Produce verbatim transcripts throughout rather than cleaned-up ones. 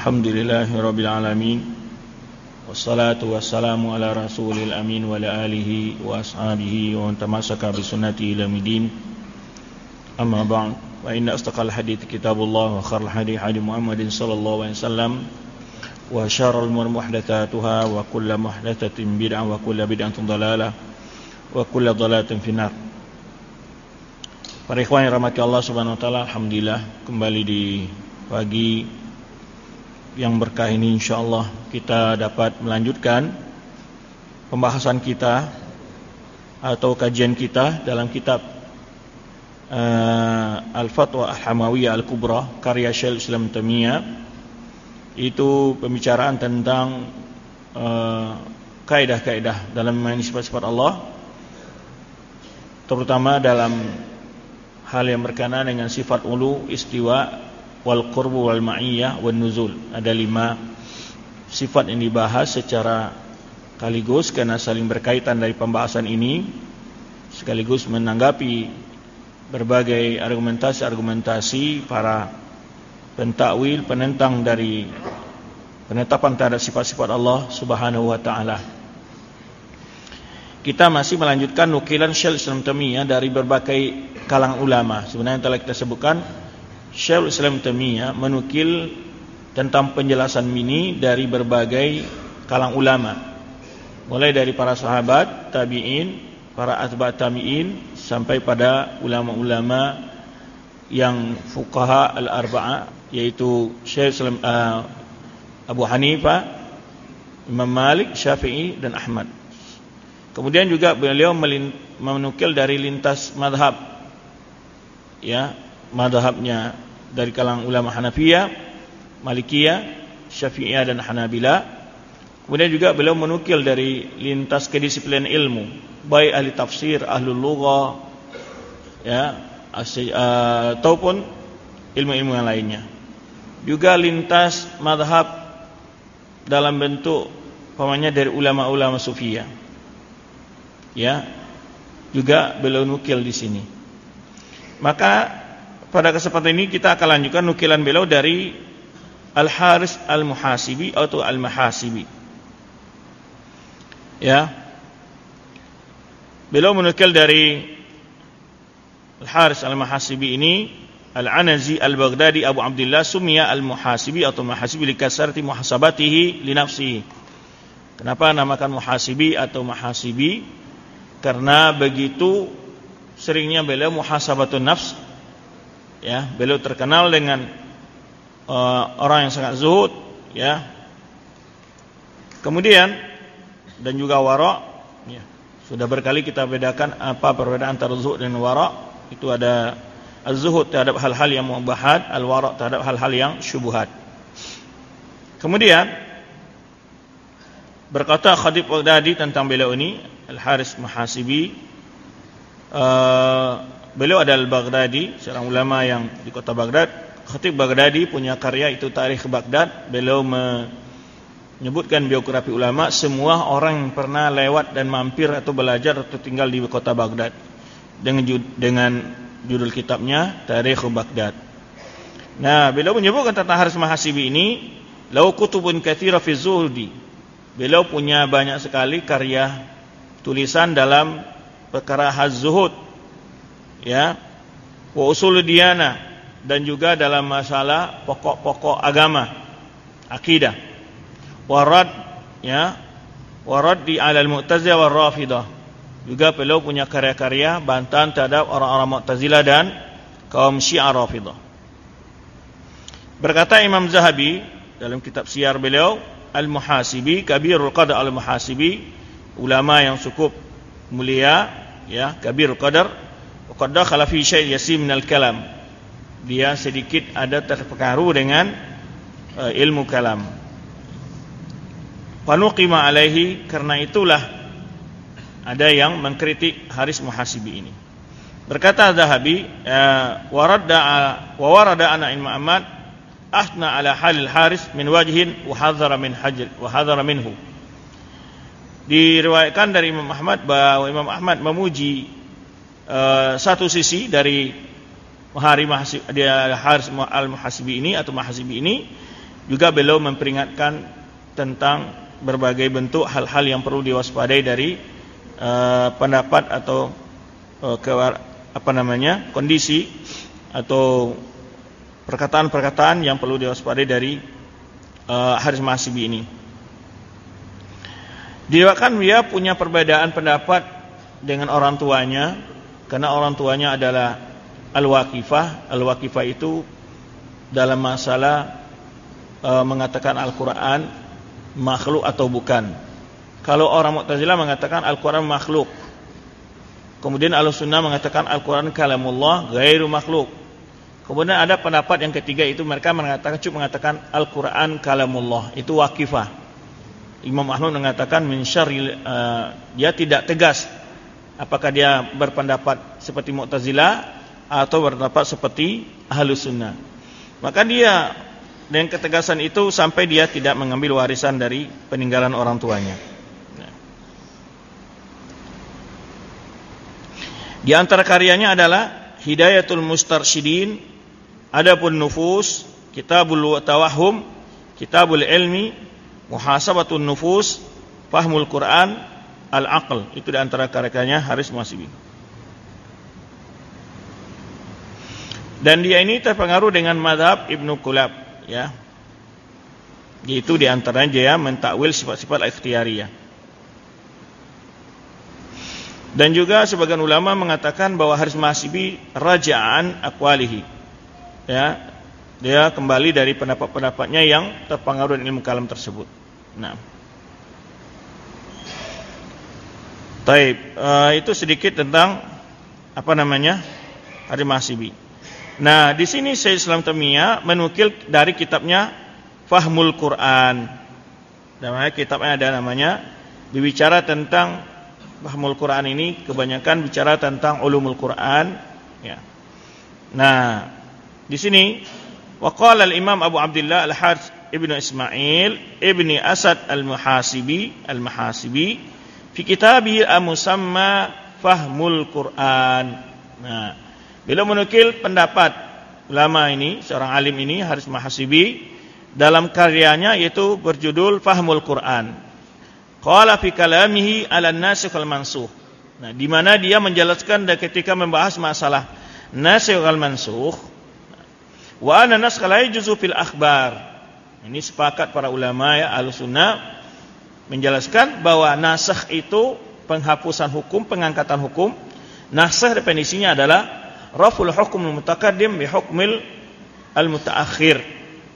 Alhamdulillahirabbil alamin. Wassalatu wassalamu ala rasulil amin wa ala alihi wa ashabihi wa man tamassaka bi sunnati ila yaumil. Amma ba'd. Wa inna astaqal hadits kitabullah wa khairul hadi hadi Muhammadin sallallahu alaihi wasallam wa syarrul umur muhdatsatuha wa kullu muhdatsatin bid'ah wa kullu bid'atin dhalalah wa kullu dhalalatin finnar. Para ikhwan yang rahmati Allah Subhanahu wa taala, alhamdulillah kembali di pagi yang berkah ini insyaallah kita dapat melanjutkan pembahasan kita atau kajian kita dalam kitab uh, Al-Fatwa Al-Hamawiyah Al-Kubra karya Syekhul Islam Taimiyah. Itu pembicaraan tentang uh, kaidah-kaidah dalam memahami sifat-sifat Allah, terutama dalam hal yang berkenaan dengan sifat ulu, istiwa, wal qurbu wal ma'iyah wan nuzul. Ada lima sifat yang dibahas secara sekaligus karena saling berkaitan dari pembahasan ini, sekaligus menanggapi berbagai argumentasi-argumentasi para pentakwil, penentang dari penetapan terhadap sifat-sifat Allah Subhanahu wa taala. Kita masih melanjutkan nukilan Syekhul Islam Taimiyah dari berbagai kalangan ulama. Sebenarnya telah kita sebutkan Syekhul Islam Taimiyah menukil tentang penjelasan ini dari berbagai kalangan ulama, mulai dari para sahabat, tabi'in, para atba' tabi'in, sampai pada ulama-ulama yang fuqaha al-arba'ah, yaitu Syekh Islam, uh, Abu Hanifah, Imam Malik, Syafi'i dan Ahmad. Kemudian juga beliau menukil dari lintas madhab, ya, madhabnya dari kalangan ulama Hanafiyah, Malikiyah, Syafi'iyah dan Hanabila. Kemudian juga beliau menukil dari lintas kedisiplinan ilmu, baik ahli tafsir, ahlul lughah, ya, ataupun ilmu-ilmu yang lainnya. Juga lintas madhab dalam bentuk pamannya dari ulama-ulama sufiyah, ya, juga beliau nukil di sini. Maka pada kesempatan ini kita akan lanjutkan nukilan beliau dari Al-Haris Al-Muhasibi atau Al-Mahasibi. Ya. Beliau menukil dari Al-Haris Al-Muhasibi ini, Al-Anazi Al-Baghdadi Abu Abdullah summiya Al-Muhasibi atau Mahasibi li kasrati muhasabatihi li nafsihi. Kenapa namakan Muhasibi atau Mahasibi? Karena begitu seringnya beliau muhasabatun nafs, ya, beliau terkenal dengan uh, orang yang sangat zuhud, ya. Kemudian dan juga wara', ya. Sudah berkali kita bedakan apa perbedaan antara zuhud dan wara'. Itu ada az-zuhud terhadap hal-hal yang mubahat, al-wara' terhadap hal-hal yang syubhat. Kemudian berkata Khatib Baghdadi tentang beliau ini, Al-Haris Muhasibi, uh, beliau adalah Baghdadi, seorang ulama yang di kota Baghdad. Khatib Baghdadi punya karya itu Tarikh Baghdad. Beliau menyebutkan biografi ulama, semua orang yang pernah lewat dan mampir atau belajar atau tinggal di kota Baghdad, dengan dengan judul kitabnya Tarikh Baghdad. Nah, beliau menyebutkan tentang Haris Muhasibi ini, lau kutubun katsira fi zuhdi. Beliau punya banyak sekali karya tulisan dalam perkara az-zuhud, ya, wa usul diyana, dan juga dalam masalah pokok-pokok agama, akidah. Warad, ya, warad di alal Mu'tazilah wal Rafidah. Juga beliau punya karya-karya bantahan terhadap orang-orang Mu'tazilah dan kaum Syiah Rafidah. Berkata Imam Zahabi dalam kitab syiar beliau, Al-Muhasibi kabirul qadar al-Muhasibi, ulama yang cukup mulia, ya, kabirul qadar, wa qad dakhala fi syai' yasir min al-kalam. Dia sedikit ada terpengaruh dengan uh, ilmu kalam. Panuqima alaihi, karena itulah ada yang mengkritik Haris Muhasibi ini. Berkata Zahabi, waradda wa warada ana Imam Ahmad ahna ala halil Haris min wajhin wa hadzara min hajr wa hadzara minhu. Diriwayatkan dari Imam Ahmad bahwa Imam Ahmad memuji uh, satu sisi dari Hari Haris Al-Muhasibi ini atau Muhasibi ini, Juga beliau memperingatkan tentang berbagai bentuk hal-hal yang perlu diwaspadai dari uh, pendapat atau uh, ke, apa namanya kondisi atau perkataan-perkataan yang perlu diwaspadai dari uh, Haris Mahasibi ini. Diriwayatkan dia punya perbedaan pendapat dengan orang tuanya, karena orang tuanya adalah Al-Waqifah. Al-Waqifah itu dalam masalah e, mengatakan Al-Quran makhluk atau bukan. Kalau orang Mu'tazilah mengatakan Al-Quran makhluk, kemudian Ahlussunnah mengatakan Al-Quran kalamullah ghairu makhluk. Kemudian ada pendapat yang ketiga, itu mereka mengatakan cuma mengatakan Al-Quran kalamullah, itu Waqifah. Imam Ahmad mengatakan min syarril, uh, dia tidak tegas apakah dia berpendapat seperti Mu'tazilah atau berpendapat seperti Ahlus Sunnah. Maka dia dengan ketegasan itu sampai dia tidak mengambil warisan dari peninggalan orang tuanya. Di antara karyanya adalah Hidayatul Mustarsyidin, Adabun Nufus, Kitabul Tawahhum, Kitabul Ilmi, Muhasabatun Nufus, Fahmul Quran, Al-Aql. Itu di antara karyanya Haris Mahasibi. Dan dia ini terpengaruh dengan mazhab Ibnu Qulab, ya. Yaitu di antaranya dia mentakwil sifat-sifat ikhtiyariyah. Dan juga sebagian ulama mengatakan bahwa Haris Mahasibi raja'an aqwalihi, ya. Dia kembali dari pendapat-pendapatnya yang terpengaruh dengan ilmu kalam tersebut. Nah, taib, uh, itu sedikit tentang apa namanya Haris Mahasibi. Nah, di sini Syekh Islam Taimiyah menukil dari kitabnya Fahmul Quran. Namanya kitabnya ada namanya, berbicara tentang Fahmul Quran ini kebanyakan bicara tentang ulumul Quran, ya. Nah, di sini waqala al-Imam Abu Abdullah Al-Harits Ibnu Ismail Ibni Asad Al-Muhasibi Al-Muhasibi fi kitabih Al-Musamma Fahmul Quran. Nah, beliau menukil pendapat ulama ini, seorang alim ini Haris Mahasibi dalam karyanya yaitu berjudul Fahmul Quran. Qala fi kalamihi 'ala an-nasikh wal mansukh. Nah, di mana dia menjelaskan ketika membahas masalah nasikh wal mansukh, wa anna naskha la yajuzu fil akhbar. Ini sepakat para ulama, ya, Ahlussunnah menjelaskan bahwa nasakh itu penghapusan hukum, pengangkatan hukum. Nasakh definisinya adalah raful hukmul mutaqaddim bi hukmil al mutaakhir,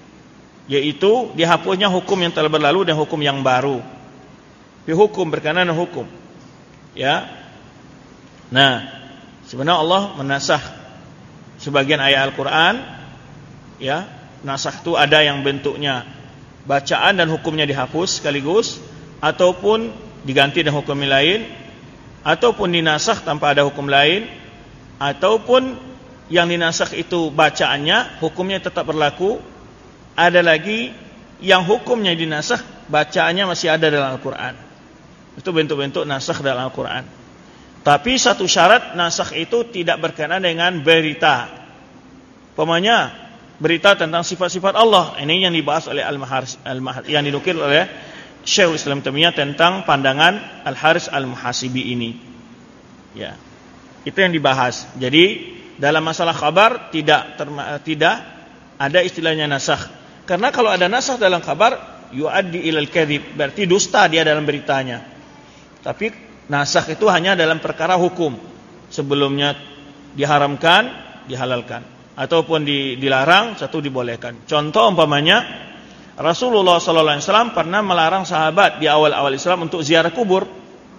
yaitu dihapusnya hukum yang telah berlalu dan hukum yang baru. Bi hukum berkenaan hukum, ya. Nah, sebenarnya Allah menasakh sebagian ayat Al-Qur'an, ya. Nasakh itu ada yang bentuknya bacaan dan hukumnya dihapus sekaligus, ataupun diganti dengan hukum lain, ataupun dinasakh tanpa ada hukum lain, ataupun yang dinasakh itu bacaannya, hukumnya tetap berlaku. Ada lagi yang hukumnya dinasakh, bacaannya masih ada dalam Al-Quran. Itu bentuk-bentuk nasakh dalam Al-Quran. Tapi satu syarat, nasakh itu tidak berkenaan dengan berita. Pemanya berita tentang sifat-sifat Allah. Ini yang dibahas oleh Al-Maharis, Al-Maharis, yang dinukil oleh Syekhul Islam Taimiyah tentang pandangan Al-Haris Al-Muhasibi ini. Ya. Itu yang dibahas. Jadi dalam masalah khabar tidak terma, tidak ada istilahnya nasakh. Karena kalau ada nasakh dalam khabar, yuaddi ilal kadhib, berarti dusta dia dalam beritanya. Tapi nasakh itu hanya dalam perkara hukum. Sebelumnya diharamkan, dihalalkan, ataupun dilarang, satu dibolehkan. Contoh umpamanya Rasulullah sallallahu alaihi wasallam pernah melarang sahabat di awal-awal Islam untuk ziarah kubur.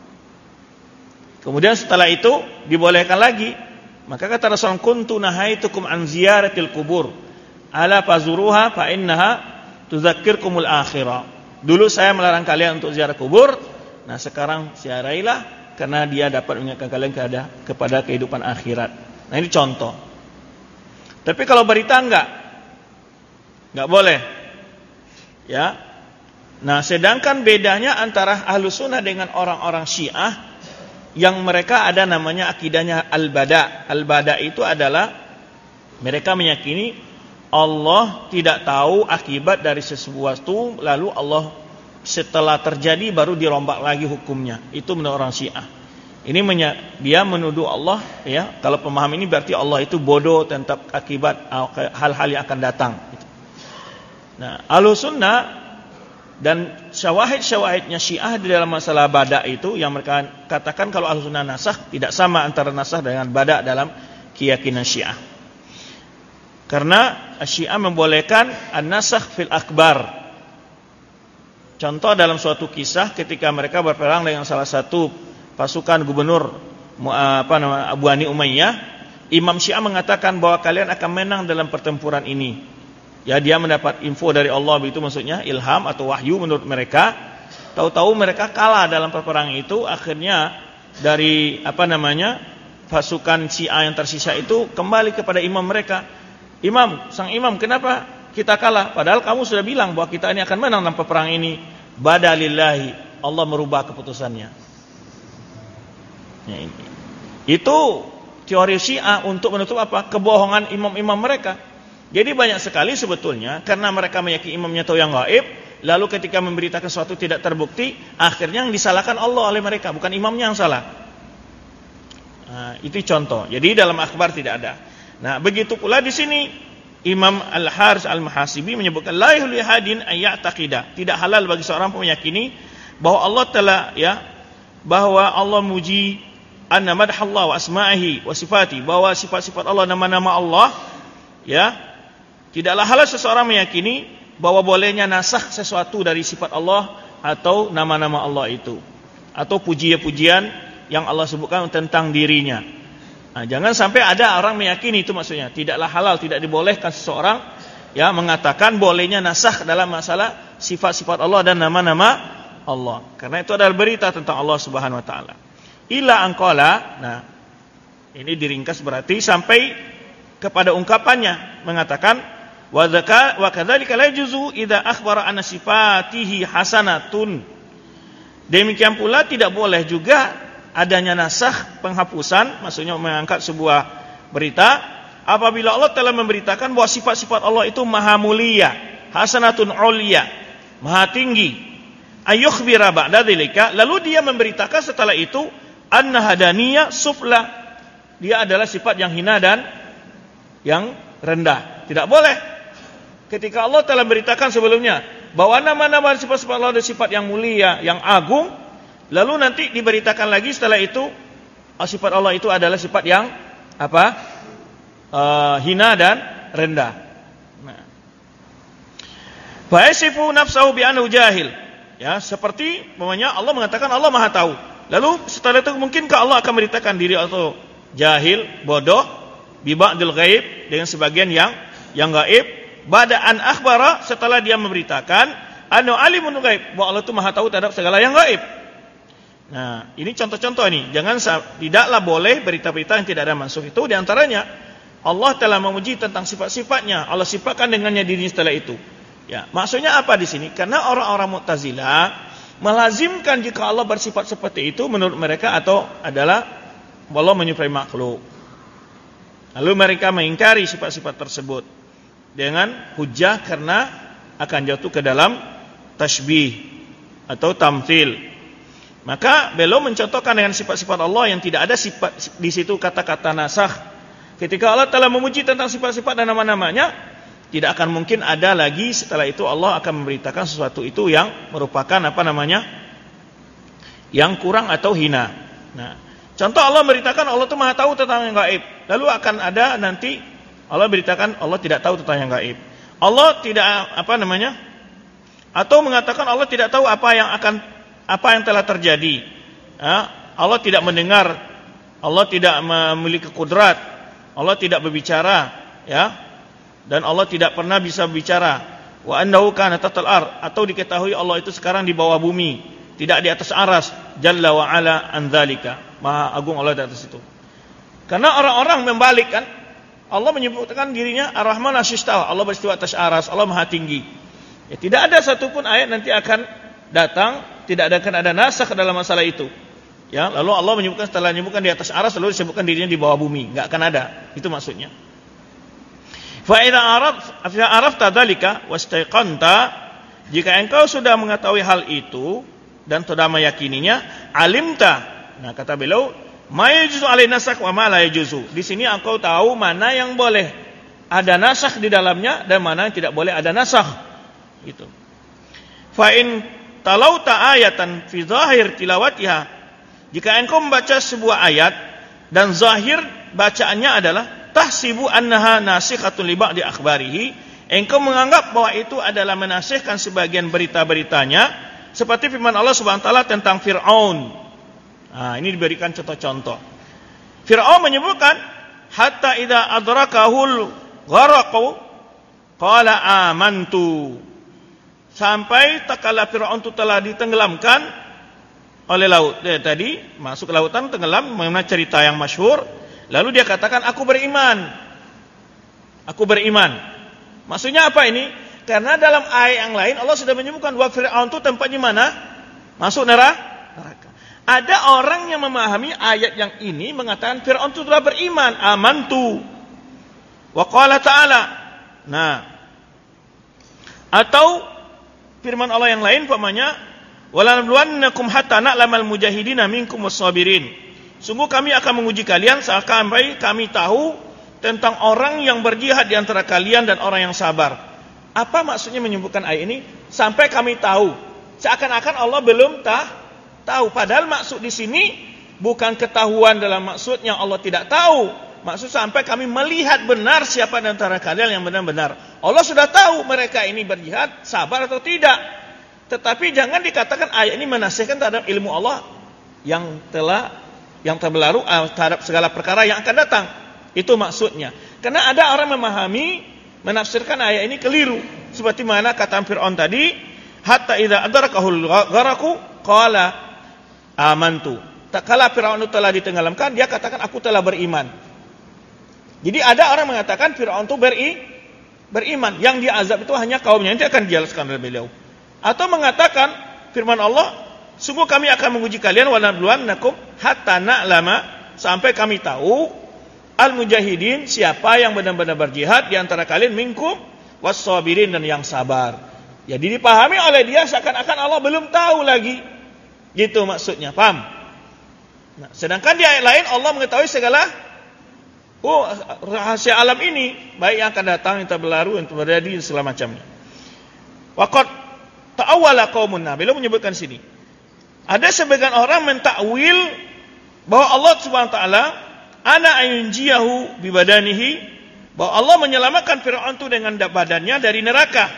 Kemudian setelah itu dibolehkan lagi. Maka kata Rasulullah, kuntu nahaitukum an ziyaratil kubur, ala fazuruha fa innaha tudzakirkumul akhirah. Dulu saya melarang kalian untuk ziarah kubur, nah sekarang ziarahilah karena dia dapat mengingatkan kalian kepada kehidupan akhirat. Nah, ini contoh. Tapi kalau berita enggak, enggak boleh, ya. Nah, sedangkan bedanya antara Ahlussunnah dengan orang-orang Syiah, yang mereka ada namanya akidahnya al-bada. Al-bada itu adalah mereka meyakini Allah tidak tahu akibat dari sesuatu, lalu Allah setelah terjadi baru dirombak lagi hukumnya. Itu menurut orang Syiah. Ini menya, dia menuduh Allah, ya. Kalau pemahaman ini berarti Allah itu bodoh tentang akibat hal-hal yang akan datang. Nah, Ahlussunnah dan syawahid-syawahidnya Syiah di dalam masalah badak itu yang mereka katakan kalau Ahlussunnah nasakh, tidak sama antara nasakh dengan badak dalam keyakinan Syiah. Karena Syiah membolehkan an-nasakh fil akbar. Contoh dalam suatu kisah ketika mereka berperang dengan salah satu pasukan gubernur apa nama Abu Hani Umayyah, Imam Syiah mengatakan bahwa kalian akan menang dalam pertempuran ini. Ya, dia mendapat info dari Allah, begitu maksudnya, ilham atau wahyu menurut mereka. Tahu-tahu mereka kalah dalam peperangan itu. Akhirnya dari apa namanya pasukan Syiah yang tersisa itu kembali kepada imam mereka. Imam, sang imam, kenapa kita kalah? Padahal kamu sudah bilang bahwa kita ini akan menang dalam peperangan ini. Badalillahi, Allah merubah keputusannya. Ya, ini. Itu teori Syiah untuk menutup apa? Kebohongan imam-imam mereka. Jadi banyak sekali sebetulnya karena mereka meyakini imamnya tahu yang gaib, lalu ketika memberitakan sesuatu tidak terbukti, akhirnya yang disalahkan Allah oleh mereka, bukan imamnya yang salah. Nah, itu contoh. Jadi dalam akhbar tidak ada. Nah, begitu pula di sini Imam Al-Harits Al-Muhasibi menyebutkan la yahlu hadin ayya'taqida. Tidak halal bagi seorang pun meyakini bahwa Allah telah ya bahwa Allah muji anna madhallah wa asma'ihi wa sifati, bahwa sifat-sifat Allah, nama-nama Allah, ya. Tidaklah halal seseorang meyakini bahwa bolehnya nasakh sesuatu dari sifat Allah atau nama-nama Allah itu, atau pujian-pujian yang Allah sebutkan tentang dirinya. Nah, jangan sampai ada orang meyakini itu, maksudnya tidaklah halal, tidak dibolehkan seseorang ya mengatakan bolehnya nasakh dalam masalah sifat-sifat Allah dan nama-nama Allah, karena itu adalah berita tentang Allah Subhanahu wa taala. Ila angqala, nah ini diringkas berarti sampai kepada ungkapannya mengatakan wa dzaka wa kadzalika la juzu idza akhbara an sifatihi hasanatun. Demikian pula tidak boleh juga adanya nasakh, penghapusan, maksudnya mengangkat sebuah berita apabila Allah telah memberitakan bahwa sifat-sifat Allah itu maha mulia, hasanatun ulia, maha tinggi. Ayukhbira ba'da dzalika, lalu dia memberitakan setelah itu anna hadaniyah sufla, dia adalah sifat yang hina dan yang rendah. Tidak boleh. Ketika Allah telah beritakan sebelumnya bahwa nama-nama sifat-sifat Allah adalah sifat yang mulia, yang agung, lalu nanti diberitakan lagi setelah itu sifat Allah itu adalah sifat yang apa? Uh, hina dan rendah. Nah. Fa yasifu nafsahu bi annahu jahil. Ya, seperti namanya Allah mengatakan Allah Maha tahu. Lalu setelah itu mungkinkah Allah akan memberitakan diri atau jahil, bodoh, bi ba'dil ghaib, dengan sebagian yang yang gaib, bada'an akhbara, setelah dia memberitakan anu alimun ghaib, bahwa Allah itu Maha tahu terhadap segala yang gaib. Nah, ini contoh-contoh ini. Jangan tidaklah boleh berita-berita yang tidak ada mansukh. Itu di antaranya Allah telah memuji tentang sifat-sifatnya, Allah sifatkan dengannya dirinya setelah itu. Ya, maksudnya apa di sini? Karena orang-orang Mu'tazilah melazimkan jika Allah bersifat seperti itu menurut mereka atau adalah Allah menyerupai makhluk. Lalu mereka mengingkari sifat-sifat tersebut dengan hujah karena akan jatuh ke dalam tashbih atau tamthil. Maka beliau mencontohkan dengan sifat-sifat Allah yang tidak ada sifat di situ kata-kata nasakh. Ketika Allah telah memuji tentang sifat-sifat dan nama-namanya, tidak akan mungkin ada lagi setelah itu Allah akan memberitakan sesuatu itu yang merupakan apa namanya, yang kurang atau hina. Nah, contoh Allah memberitakan Allah itu Maha tahu tentang yang gaib. Lalu akan ada nanti Allah beritakan Allah tidak tahu tentang yang gaib. Allah tidak apa namanya, atau mengatakan Allah tidak tahu apa yang akan apa yang telah terjadi. Ya, Allah tidak mendengar, Allah tidak memiliki kudrat, Allah tidak berbicara, ya, dan Allah tidak pernah bisa berbicara. Wa annahu kana tatal ar, atau diketahui Allah itu sekarang di bawah bumi, tidak di atas aras, jalla wa ala an dzalika, Maha agung Allah di atas itu. Karena orang-orang membalik kan, Allah menyebutkan dirinya Ar-Rahman As-Istawa, Allah beristiwa atas aras, Allah Maha tinggi. Ya, tidak ada satupun ayat nanti akan datang, tidak akan ada nasakh dalam masalah itu. Ya, lalu Allah menyebutkan setelah menyebutkan di atas aras lalu disebutkan dirinya di bawah bumi, enggak akan ada. Itu maksudnya. Fa idza arafta dzalika wastaiqanta, jika engkau sudah mengetahui hal itu dan sudah meyakininya, alimta. Nah, kata beliau, ma yajuzu alai nasakh wa ma la yajuzu. Di sini engkau tahu mana yang boleh ada nasakh di dalamnya dan mana yang tidak boleh ada nasakh. Gitu. Fa in talauta ayatan fi zahir tilawatiha, jika engkau membaca sebuah ayat dan zahir bacaannya adalah tahsibu annaha nasikhatun li ba'di akhbarihi, engkau menganggap bahwa itu adalah menasihkan sebagian berita-beritanya, seperti firman Allah Subhanahu wa taala tentang Firaun. Nah, ini diberikan contoh-contoh. Firaun menyebutkan hatta idza adrakahul gharaqu qala amantu. Sampai tatkala Firaun itu telah ditenggelamkan oleh laut. Dia tadi masuk ke lautan, tenggelam, mengenai cerita yang masyhur. Lalu dia katakan, aku beriman. Aku beriman. Maksudnya apa ini? Karena dalam ayat yang lain Allah sudah menyebutkan bahwa Firaun itu tempatnya mana? Masuk neraka. Ada orang yang memahami ayat yang ini mengatakan Firaun itu telah beriman, amantu. Wa qala ta'ala. Nah, atau firman Allah yang lain umpamanya, walanabluwannakum hatta na'lamal mujahidina minkum was-sabirin. Sungguh kami akan menguji kalian sampai kami tahu tentang orang yang berjihad di antara kalian dan orang yang sabar. Apa maksudnya menyebutkan ayat ini? Sampai kami tahu. Seakan-akan Allah belum tah, tahu. Padahal maksud di sini bukan ketahuan dalam maksud yang Allah tidak tahu. Maksud sampai kami melihat benar siapa di antara kalian yang benar-benar. Allah sudah tahu mereka ini berjihad, sabar atau tidak. Tetapi jangan dikatakan ayat ini menasihkan terhadap ilmu Allah yang telah yang terbelaru terhadap segala perkara yang akan datang. Itu maksudnya. Karena ada orang memahami, menafsirkan ayat ini keliru. Seperti mana kata Fir'aun tadi, hatta idza adrakahul gharaqu qala amantu. Tatkala Fir'aun telah ditenggelamkan, dia katakan aku telah beriman. Jadi ada orang mengatakan Fir'aun itu beri, beriman. Yang diazab itu hanya kaumnya. Nanti akan dijelaskan oleh beliau. Atau mengatakan firman Allah, sungguh kami akan menguji kalian walanabluwannakum hatta na'lama, sampai kami tahu al-mujahidin, siapa yang benar-benar berjihad di antara kalian, minkum was-sabirin, dan yang sabar. Jadi dipahami oleh dia seakan-akan Allah belum tahu lagi. Gitu maksudnya, paham? Nah, sedangkan di ayat lain Allah mengetahui segala oh, rahasia alam ini, baik yang akan datang, yang terbaru, yang terjadi, segala macamnya. Waqad ta'awwala qaumun, nah, beliau menyebutkan sini. Ada sebagian orang mentakwil bahwa Allah Subhanahu wa taala ana ayunjiyahu bi badanihi, bahwa Allah menyelamatkan Firaun itu dengan badannya dari neraka.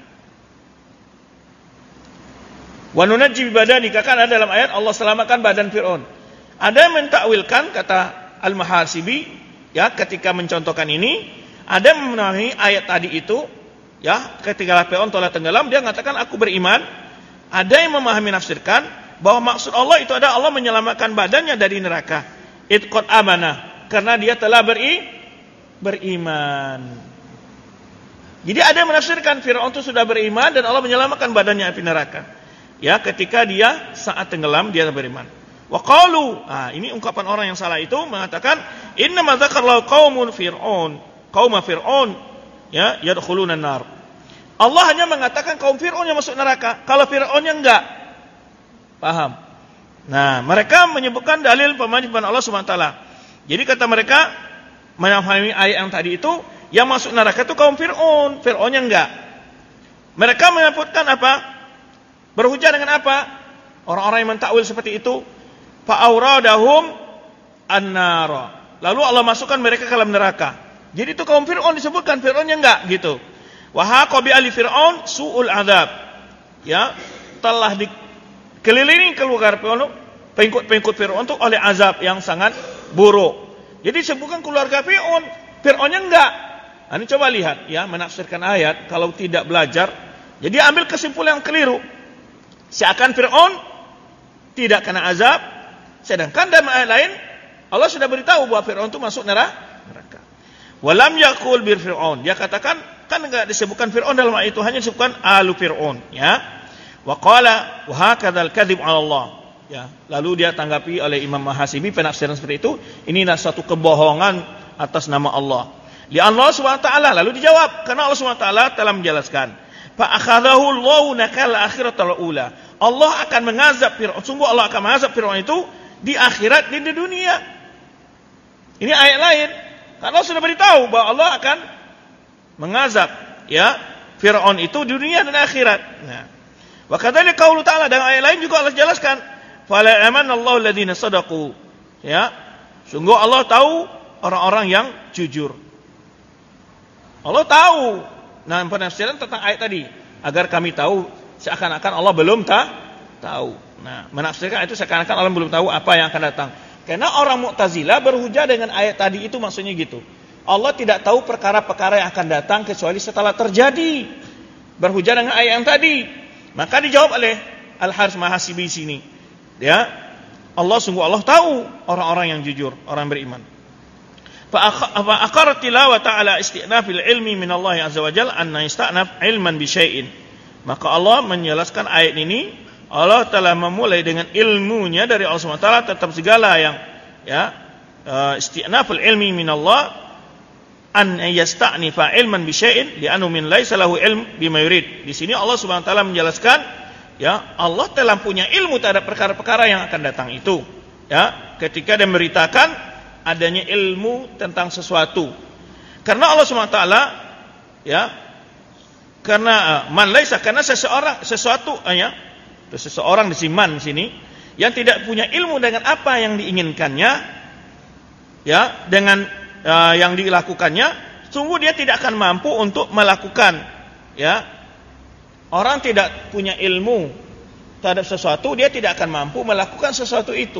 Wa nunajji bi badanika, kan ada dalam ayat Allah selamatkan badan Firaun. Ada yang mentakwilkan, kata Al-Mahasibi, ya, ketika mencontohkan ini, ada yang memahami ayat tadi itu, ya, ketika Firaun telah tenggelam, dia mengatakan aku beriman. Ada yang memahami nafsirkan bahwa maksud Allah itu adalah Allah menyelamatkan badannya dari neraka. Itqad amanah, karena dia telah beri, beriman. Jadi ada yang menafsirkan Firaun itu sudah beriman dan Allah menyelamatkan badannya dari neraka. Ya, ketika dia saat tenggelam dia beriman. Wa qalu, ah, ini ungkapan orang yang salah itu mengatakan inna ma dzakarallahu qaumun fir'aun, qauma fir'aun, ya, yadkhuluna an-nar. Allah hanya mengatakan kaum Fir'aun yang masuk neraka, kalau Fir'aunnya enggak. Paham? Nah, mereka menyebutkan dalil pemahaman Allah Subhanahu wa taala. Jadi kata mereka memahami ayat yang tadi itu, yang masuk neraka itu kaum Fir'aun, Fir'aunnya enggak. Mereka menyebutkan apa? Berhujah dengan apa? Orang-orang yang mentakwil seperti itu, fa'auradahum an-nar. Lalu Allah masukkan mereka ke dalam neraka. Jadi itu kaum Fir'aun disebutkan, Fir'aunnya enggak gitu. Wa haqa bi ali fir'aun su'ul adzab. Ya, telah dikelilingi keluarga Fir'aun, pengikut-pengikut Fir'aun itu oleh azab yang sangat buruk. Jadi disebutkan keluarga Fir'aun, Fir'aunnya enggak. Nah, ini coba lihat ya, menafsirkan ayat kalau tidak belajar. Jadi ambil kesimpulan yang keliru. Seakan Fir'aun tidak kena azab, sedangkan dalam ayat lain Allah sudah beritahu bahwa Fir'aun itu masuk neraka. Walam yaqul bir Fir'aun, dia katakan kan enggak disebutkan Fir'aun dalam ayat itu, hanya disebutkan alu Fir'aun, ya. Wa qala wa hakadzal kadzib 'ala Allah, ya. Lalu dia tanggapi oleh Imam Mahasibi penafsiran seperti itu, inilah satu kebohongan atas nama Allah. Li Allah Subhanahu wa taala, lalu dijawab karena Allah Subhanahu wa taala telah menjelaskan. Fa akhadahu Allahu nakal akhiratal ula. Allah akan mengazab Firaun. Sungguh Allah akan mengazab Firaun itu di akhirat di dunia. Ini ayat lain. Karena Allah sudah beritahu bahwa Allah akan mengazab ya Firaun itu di dunia dan akhirat. Nah, wa kadzalika qaulu ta'ala, dan ayat lain juga Allah jelaskan, fala amanallahu alladziina shadaqu. Ya. Sungguh Allah tahu orang-orang yang jujur. Allah tahu. Nah, penafsiran tentang ayat tadi, agar kami tahu seakan-akan Allah belum ta tahu. Nah, menafsirkan itu seakan-akan Allah belum tahu apa yang akan datang. Karena orang Mu'tazilah berhujah dengan ayat tadi itu, maksudnya gitu. Allah tidak tahu perkara-perkara yang akan datang kecuali setelah terjadi. Berhujah dengan ayat yang tadi. Maka dijawab oleh Al-Harits Mahasibi sini. Ya, Allah sungguh Allah tahu orang-orang yang jujur, orang beriman. Fa aqarra tilawata ala istinafil ilmi min Allah azza wa jalla anna istanaf ilman bi syai'in. Maka Allah menjelaskan ayat ini, Allah telah memulai dengan ilmunya dari Allah Subhanahu wa taala, tetap segala yang ya uh, istinaful ilmi min Allah an yasta'nifa ilman bi syai'in li'annahu min laisa lahu ilm bima yurid. Di sini Allah Subhanahu wa taala menjelaskan ya Allah telah punya ilmu terhadap perkara-perkara yang akan datang itu. Ya, ketika dia memberitakan adanya ilmu tentang sesuatu. Karena Allah Subhanahu wa taala ya karena uh, man laisa, karena seseorang sesuatu uh, ya seseorang di sini man sini yang tidak punya ilmu dengan apa yang diinginkannya ya dengan uh, yang dilakukannya, sungguh dia tidak akan mampu untuk melakukan. Ya, orang tidak punya ilmu terhadap sesuatu, dia tidak akan mampu melakukan sesuatu itu.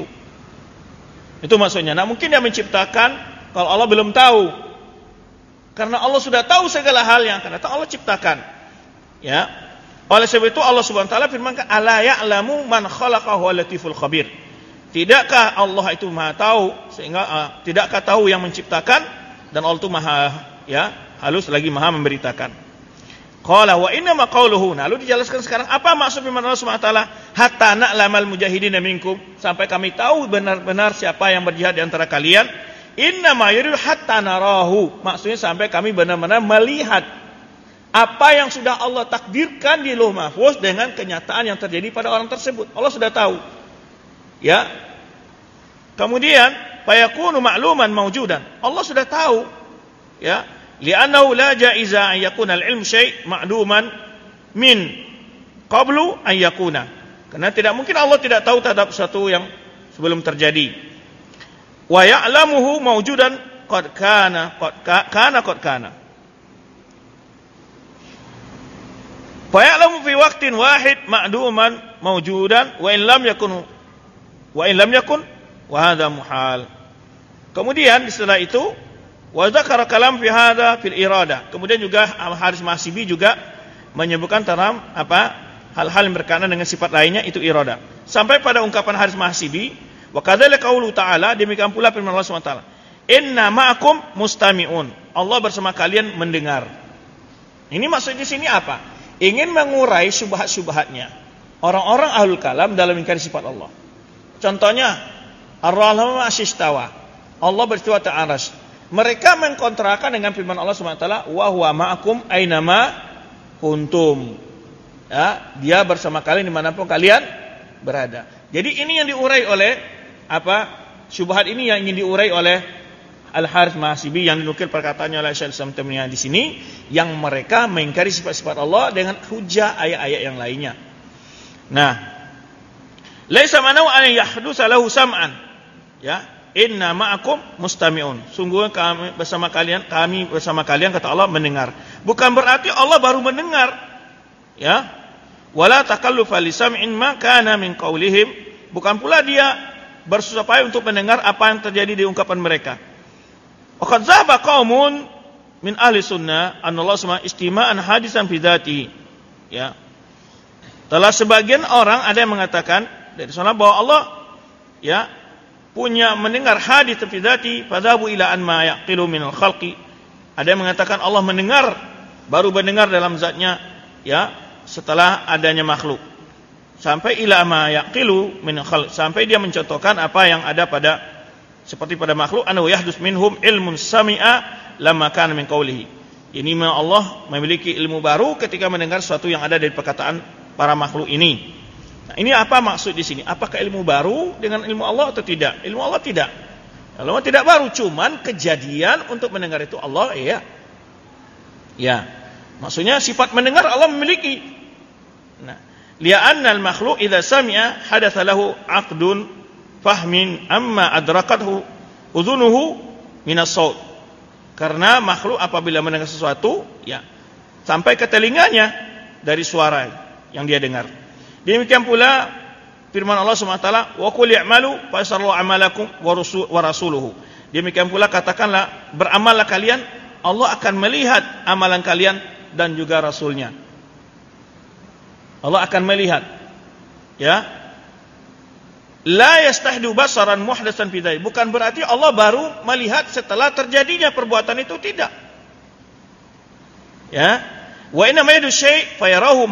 Itu maksudnya. Nah, mungkin dia menciptakan kalau Allah belum tahu. Karena Allah sudah tahu segala hal yang akan datang, Allah ciptakan. Ya. Oleh sebab itu Allah Subhanahu wa taala firmankan, "Ala ya'lamu man khalaqa huwal latiful khabir." Tidakkah Allah itu Maha tahu, sehingga uh, tidakkah tahu yang menciptakan, dan Allah itu Maha ya, halus lagi Maha memberitakan. Qala wa inna ma qauluhu. Lalu dijelaskan sekarang apa maksud firman Allah Subhanahu wa taala, hatta na'lamal mujahidina minkum, sampai kami tahu benar-benar siapa yang berjihad di antara kalian. Inna ma yuridu hatta narahu, maksudnya sampai kami benar-benar melihat apa yang sudah Allah takdirkan di Lauh Mahfuz dengan kenyataan yang terjadi pada orang tersebut. Allah sudah tahu. Ya. Kemudian fayakunu ma'luman mawjudan. Allah sudah tahu. Ya. Li'annahu la ja'iza an yakuna al-ilm syai' ma'duman min qablu an yakuna. Karena tidak mungkin Allah tidak tahu terhadap sesuatu yang sebelum terjadi. Wa ya'lamuhu mawjudan qad kana qad kana qad kana. Fa ya'lamu fi waqtin wahid ma'duman mawjudan wa in lam yakun wa in lam yakun wa hadha muhal. Kemudian setelah itu wa dzakara kalam fi hadza fil irada. Kemudian juga Al-Harits Mahasibi juga menyebutkan tentang apa hal-hal yang berkaitan dengan sifat lainnya, itu irada. Sampai pada ungkapan Harits Mahasibi, wa kadzalika qaulu ta'ala, demikian pula firman Allah Subhanahu wa taala, inna ma'akum mustami'un. Allah bersama kalian mendengar. Ini maksud di sini apa? Ingin mengurai syubhat-syubhatnya orang-orang ahlul kalam dalam ingkar sifat Allah. Contohnya Ar-Rahman Ashistawa, Allah beristiwa ta'aras. Mereka mengkontrakan dengan firman Allah Subhanahu wa taala, wa huwa ma'akum ainama kuntum. Ya, dia bersama kalian dimanapun kalian berada. Jadi ini yang diurai oleh apa? Syubhat ini yang ingin diurai oleh Al-Harits Mahasibi, yang dinukil perkataannya oleh Syekh Islam Taimiyah di sini, yang mereka mengingkari sifat-sifat Allah dengan hujah ayat-ayat yang lainnya. Nah, laisa manau an yahdusa lahu sam'an. Ya, inna ma'akum mustami'un. Sungguh kami bersama kalian, kami bersama kalian, kata Allah, mendengar. Bukan berarti Allah baru mendengar. Ya. Wala takallufa li sam'in ma kana min qaulihim. Bukan pula dia bersusah payah untuk mendengar apa yang terjadi di ungkapan mereka. Wa qad zahaba qaumun min ahli sunnah anna Allah sama istima'an hadisan fi dzatihi. Ya. Telah sebagian orang ada yang mengatakan dari sana bahwa Allah ya punya mendengar hadits fi dzati, fadhabu ila an ma yaqilu minal khalqi. Ada yang mengatakan Allah mendengar, baru mendengar dalam zatnya ya setelah adanya makhluk. Sampai ila ma yaqilu minal khalq, sampai dia mencontohkan apa yang ada pada seperti pada makhluk, annahu yahdus minhum ilmun sami'a lamma kana min qawlihi. Ini Allah memiliki ilmu baru ketika mendengar sesuatu yang ada dari perkataan para makhluk ini. Nah, ini apa maksud di sini? Apakah ilmu baru dengan ilmu Allah atau tidak? Ilmu Allah tidak. Ilmu Allah tidak baru, cuman kejadian untuk mendengar itu Allah iya. Ya. Maksudnya sifat mendengar Allah memiliki. Nah, li'anna al-makhluq idza sami'a hadatsa lahu 'aqdun fahmin amma adrakathu udhunuhu min as-saut. Karena makhluk apabila mendengar sesuatu, ya, sampai ke telinganya dari suara yang dia dengar. Demikian pula firman Allah Subhanahu wa taala, "Wa qul i'malu fa sayarallahu 'amalakum wa rasuluhu." Demikian pula katakanlah, beramallah kalian, Allah akan melihat amalan kalian dan juga rasulnya. Allah akan melihat. Ya. La yastahdu basaran muhdatsan fi dzalik. Bukan berarti Allah baru melihat setelah terjadinya perbuatan itu, tidak. Ya. Wa inna ma yadu syai' fayarahu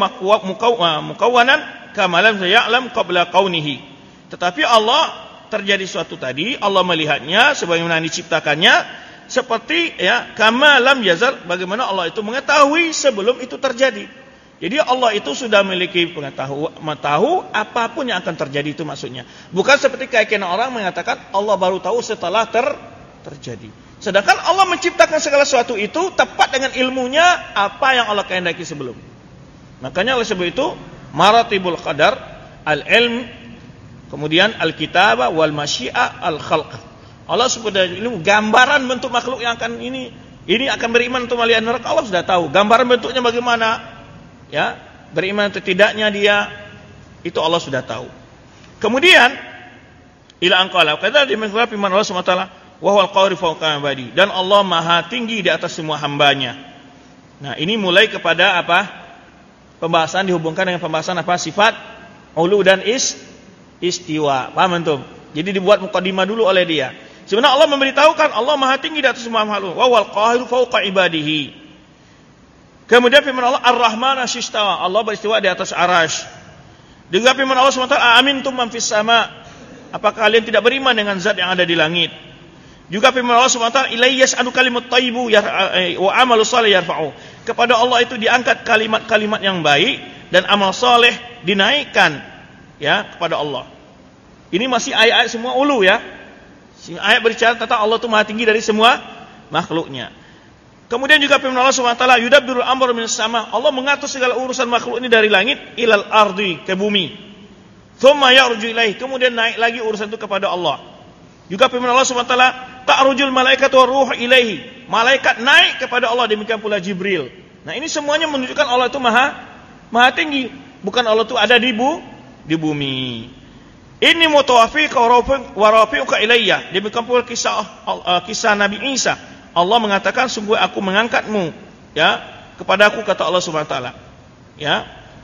mukawwanan kama lam ya'lam qabla kaunihi. Tetapi Allah terjadi suatu tadi, Allah melihatnya sebagaimana diciptakannya, seperti ya kama lam yazal, bagaimana Allah itu mengetahui sebelum itu terjadi. Jadi Allah itu sudah memiliki pengetahuan, tahu apapun yang akan terjadi, itu maksudnya. Bukan seperti keyakinan orang mengatakan Allah baru tahu setelah ter, terjadi. Sedangkan Allah menciptakan segala sesuatu itu tepat dengan ilmunya apa yang Allah kehendaki sebelum. Makanya oleh sebab itu maratibul qadar, al-ilm, kemudian al-kitabah wal masyiah al-khalq. Allah sudah ilmu gambaran bentuk makhluk yang akan ini ini akan beriman untuk melihat neraka, Allah sudah tahu. Gambaran bentuknya bagaimana? Ya, beriman atau tidaknya dia, itu Allah sudah tahu. Kemudian ila anqala kata di mengenai firman Allah Subhanahu wa taala, wa huwal qahir fawqa ibadi, dan Allah maha tinggi di atas semua hambanya. Nah, ini mulai kepada apa? Pembahasan dihubungkan dengan pembahasan apa? Sifat ulu dan is istiwa. Paham antum? Jadi dibuat mukadimah dulu oleh dia. Sebenarnya Allah memberitahukan Allah maha tinggi di atas semua makhluk. Wa huwal qahir fawqa ibadihi. Kemudian firman Allah Ar-Rahman as-Istawa, Allah beristiwa di atas arasy. Juga firman Allah subhanahu wa taala, Amintum man fis sama, apakah kalian tidak beriman dengan zat yang ada di langit? Juga firman Allah subhanahu wa taala, Ilayya yas'adu kalimut thayyibu wa amalu shalih yarfa'u. Kepada Allah itu diangkat kalimat-kalimat yang baik dan amal saleh dinaikkan, ya, kepada Allah. Ini masih ayat-ayat semua ulu, ya. Ayat berbicara tentang Allah itu maha tinggi dari semua makhluknya. Kemudian juga firman Allah Subhanahu wa taala, yudabbirul amra minas sama, Allah mengatur segala urusan makhluk ini dari langit ilal ardi, ke bumi. Tsumma yarju ilaihi, kemudian naik lagi urusan itu kepada Allah. Juga firman Allah Subhanahu wa taala, ta'rujul malaikatu waruh ilaihi, malaikat naik kepada Allah, demikian pula Jibril. Nah, ini semuanya menunjukkan Allah itu maha maha tinggi, bukan Allah itu ada di bu, di bumi. Ini mutawaffiqa wa rafi'uka ilayya, demikian pula kisah uh, kisah Nabi Isa. Allah mengatakan, sungguh aku mengangkatmu, ya, kepada aku, kata Allah Subhanahu wa taala. Ya.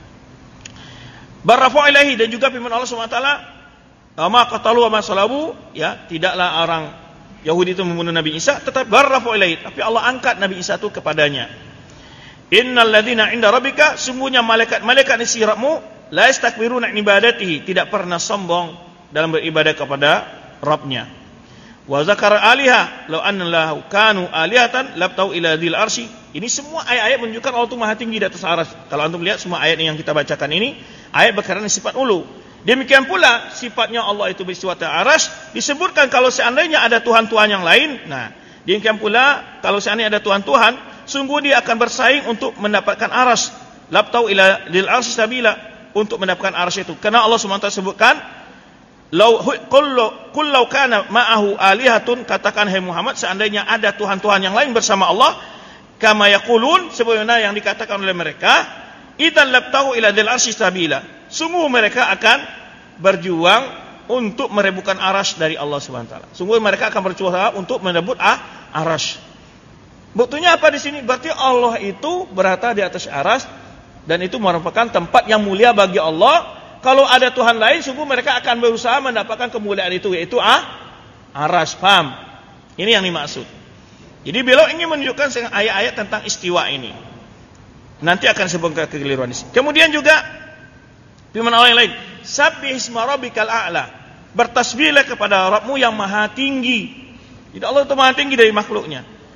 Barrafa ilahi, dan juga firman Allah Subhanahu wa taala, ma qatalu wa ma salabu, ya, tidaklah orang Yahudi itu membunuh Nabi Isa, tetapi barrafa ilahi, tapi Allah angkat Nabi Isa itu kepadanya. Innal ladzina 'inda rabbika, sungguhnya malaikat-malaikat di sisi Rabbmu, la yastakbiruna 'an ibadatihi, tidak pernah sombong dalam beribadah kepada Rabbnya. Wa zakara aliha law anna lahu kanu alihatan labtau ila dzil arsy. Ini semua ayat-ayat menunjukkan Allah itu maha tinggi di atas arsy. Kalau antum lihat semua ayat yang kita bacakan ini, ayat berkaitan dengan sifat ulu. Demikian pula sifatnya Allah itu beristiwa atas arsy, disebutkan kalau seandainya ada tuhan-tuhan yang lain. Nah, demikian pula kalau seandainya ada tuhan-tuhan, sungguh dia akan bersaing untuk mendapatkan arsy. Labtau ila dzil arsy sabila, untuk mendapatkan arsy itu. Karena Allah Subhanahu wa taala sebutkan, Lau kullu kullau kana ma'ahu alihatun, katakan hai Muhammad, seandainya ada tuhan-tuhan yang lain bersama Allah, kama yaqulun, sebagaimana yang dikatakan oleh mereka, idzal labtahu ila dzil arsy sabila, sungguh mereka akan berjuang untuk merebutkan arasy dari Allah Subhanahu wa taala. Sungguh mereka akan berjuang untuk merebut ah, arasy. Buktinya apa di sini? Berarti Allah itu berada di atas arasy, dan itu merupakan tempat yang mulia bagi Allah. Kalau ada Tuhan lain, sungguh mereka akan berusaha mendapatkan kemuliaan itu, yaitu ah, arasy. Paham? Ini yang dimaksud. Jadi beliau ingin menunjukkan ayat-ayat tentang istiwa ini. Nanti akan sebutkan kekeliruan di sini. Kemudian juga firman Allah yang lain, Sabbih isma rabbikal a'la, bertasbihlah kepada Rabbmu yang maha tinggi. Jadi Allah itu maha tinggi dari makhluknya.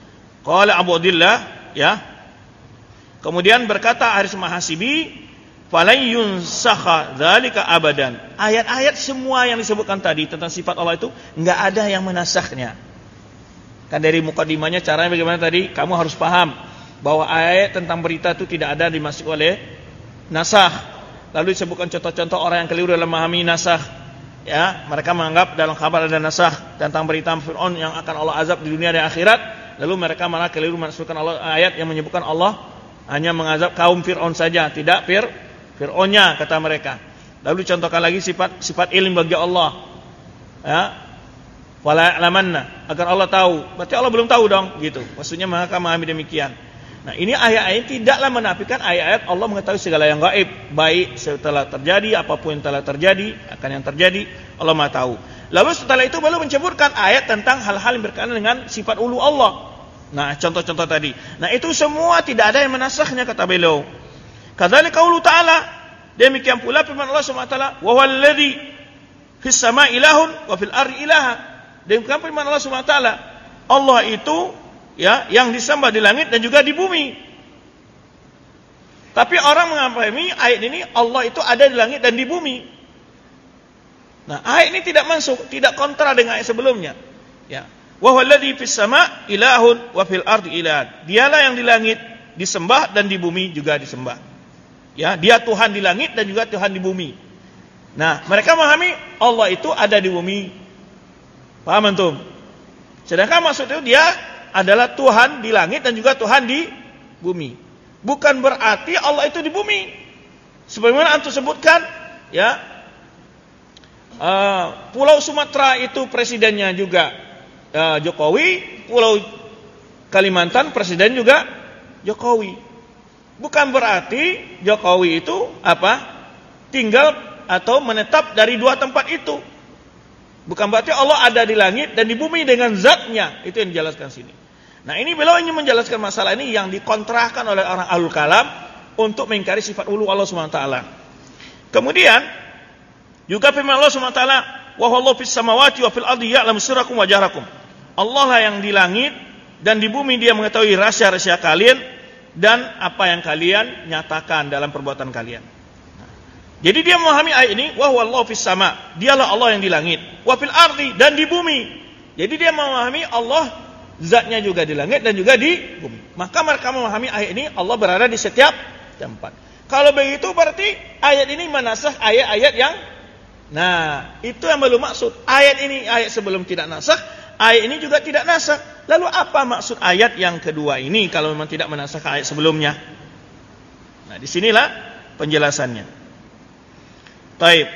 Qala Abu Abdillah, ya. Kemudian berkata Haris Mahasibi, falan yunsakha dzalika abadan. Ayat-ayat semua yang disebutkan tadi tentang sifat Allah itu enggak ada yang menasakhnya. Kan dari mukadimahnya caranya bagaimana tadi? Kamu harus paham bahwa ayat tentang berita itu tidak ada dimasuk oleh nasakh. Lalu disebutkan contoh-contoh orang yang keliru dalam memahami nasakh. Ya, mereka menganggap dalam kabar ada nasakh tentang berita Fir'aun yang akan Allah azab di dunia dan akhirat. Lalu mereka malah keliru memasukkan Allah, ayat yang menyebutkan Allah hanya mengazab kaum Fir'aun saja, tidak Fir Fir'aunnya kata mereka. Lalu contohkan lagi sifat sifat ilmu bagi Allah. Ya. Wala ya'lamanna, agar Allah tahu. Berarti Allah belum tahu dong, gitu. Maksudnya mereka memahami demikian. Nah, ini ayat-ayat tidaklah menafikan ayat-ayat Allah mengetahui segala yang gaib, baik setelah terjadi apapun yang telah terjadi, akan yang terjadi Allah Maha tahu. Lalu setelah itu baru menceburkan ayat tentang hal-hal yang berkaitan dengan sifat ulu Allah. Nah, contoh-contoh tadi. Nah, itu semua tidak ada yang menasakhnya kata beliau. Kadzalika qaulu ta'ala, demikian pula firman Allah Subhanahu wa taala, wa huwallazi fis sama'i ilahun wa fil ardi ilaha. Demikian firman Allah Subhanahu wa taala, Allah itu ya yang disembah di langit dan juga di bumi. Tapi orang mengamini ayat ini Allah itu ada di langit dan di bumi. Nah, ayat ini tidak masuk, tidak kontra dengan ayat sebelumnya. Ya. Wa huwallazi fis sama' ilahun wa fil ardi ilahan. Dialah yang di langit disembah dan di bumi juga disembah. Ya, dia Tuhan di langit dan juga Tuhan di bumi. Nah, mereka memahami Allah itu ada di bumi. Paham antum? Sedangkan maksud itu dia adalah Tuhan di langit dan juga Tuhan di bumi. Bukan berarti Allah itu di bumi. Sebagaimana antum sebutkan, ya, uh, Pulau Sumatera itu presidennya juga uh, Jokowi, Pulau Kalimantan presiden juga Jokowi. Bukan berarti Jokowi itu apa? Tinggal atau menetap dari dua tempat itu. Bukan berarti Allah ada di langit dan di bumi dengan zatnya. Itu yang dijelaskan sini. Nah, ini beliau ingin menjelaskan masalah ini yang dikontrahkan oleh orang ahlul kalam untuk mengingkari sifat ulu Allah Subhanahu wa taala. Kemudian juga firman Allah Subhanahu wa taala, wa huwallahu fis samawati wa fil ardi ya'lamu sirrakum wa jahrakum. Allah lah yang di langit dan di bumi dia mengetahui rahasia-rahasia kalian dan apa yang kalian nyatakan dalam perbuatan kalian. Jadi dia memahami ayat ini, wa huwallahu fis sama, dialah Allah yang di langit, wa fil ardi dan di bumi. Jadi dia memahami Allah zatnya juga di langit dan juga di bumi. Maka mereka memahami ayat ini Allah berada di setiap tempat. Kalau begitu berarti ayat ini menasakh ayat-ayat yang, nah, itu yang belum maksud. Ayat ini ayat sebelum tidak nasakh, ayat ini juga tidak nasakh. Lalu apa maksud ayat yang kedua ini kalau memang tidak menasakh ayat sebelumnya? Nah, disinilah penjelasannya. Taib.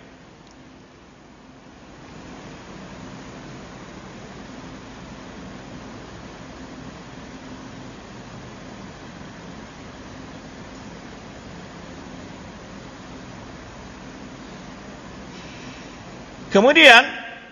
Kemudian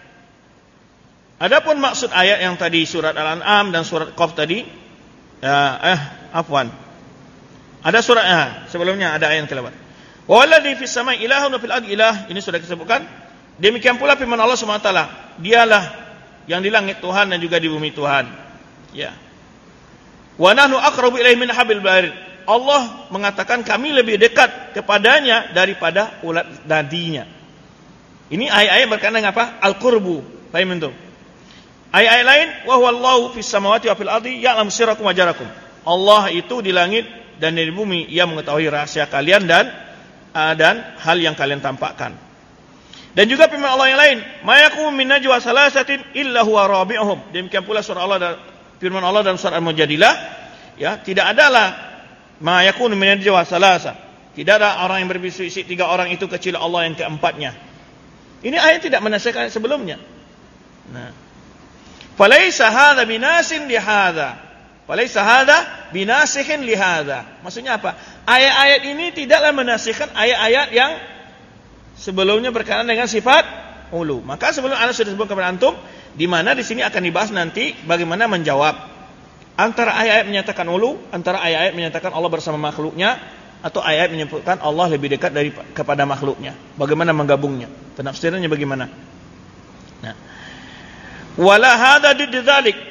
adapun maksud ayat yang tadi surat Al-An'am dan surat Qaf tadi, ya, eh afwan. Ada suratnya sebelumnya ada ayat yang kelewat. Wa alladzi fis sama'i ilahun wa fil ardi ilah. Ini sudah disebutkan. Demikian pula firman Allah Subhanahu wa taala, dialah yang di langit Tuhan dan juga di bumi Tuhan. Ya. Wa nahnu aqrabu ilaihi min hablil warid. Allah mengatakan kami lebih dekat kepadanya daripada ulat nadinya. Ini ayat-ayat berkaitan dengan apa? Al-qurbu. Paham itu? Ayat-ayat lain, wa huwallahu fis samawati wa fil ardi ya'lamu sirrakum wa jahrakum. Allah itu di langit dan di bumi, Ia mengetahui rahasia kalian dan uh, dan hal yang kalian tampakkan. Dan juga firman Allah yang lain, ma yaqumu min najwa salasatin illa huwa rabi'uhum. Demikian pula surah Allah dan firman Allah dalam surah Al-Mujadilah, ya, tidak adalah ma yaqumu min najwa salasa. Tidak ada orang yang berbisik-bisik tiga orang itu kecuali Allah yang keempatnya. Ini ayat tidak menafikan sebelumnya. Nah, falaisa hadza binasin li hadza. Falaisa hadza binasihin li hadza. Maksudnya apa? Ayat-ayat ini tidaklah menafikan ayat-ayat yang sebelumnya berkaitan dengan sifat ulu. Maka sebelum Anda sudah sebut kepada antum, di mana di sini akan dibahas nanti bagaimana menjawab antara ayat-ayat menyatakan ulu, antara ayat-ayat menyatakan Allah bersama makhluknya, atau ayat menyebutkan Allah lebih dekat dari kepada makhluknya. Bagaimana menggabungnya? Penafsirannya bagaimana? Nah, wala hadza didzalik.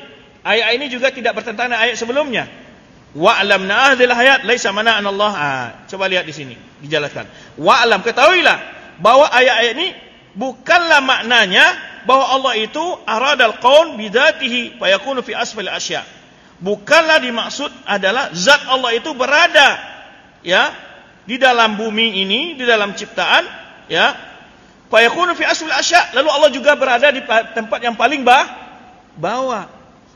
Ayat ini juga tidak bertentangan dengan ayat sebelumnya. Wa'lam na ahdil hayat laisa mana'an Allah. Ah, coba lihat di sini dijelaskan. Wa'lam, ketahuilah bahwa ayat-ayat ini bukanlah maknanya bahwa Allah itu aradal qaun bidzatihi fa yakunu fi asfal asya. Bukanlah dimaksud adalah zat Allah itu berada ya di dalam bumi ini, di dalam ciptaan ya. Fa yakunu fi asfal asya, lalu Allah juga berada di tempat yang paling bawah. bawah.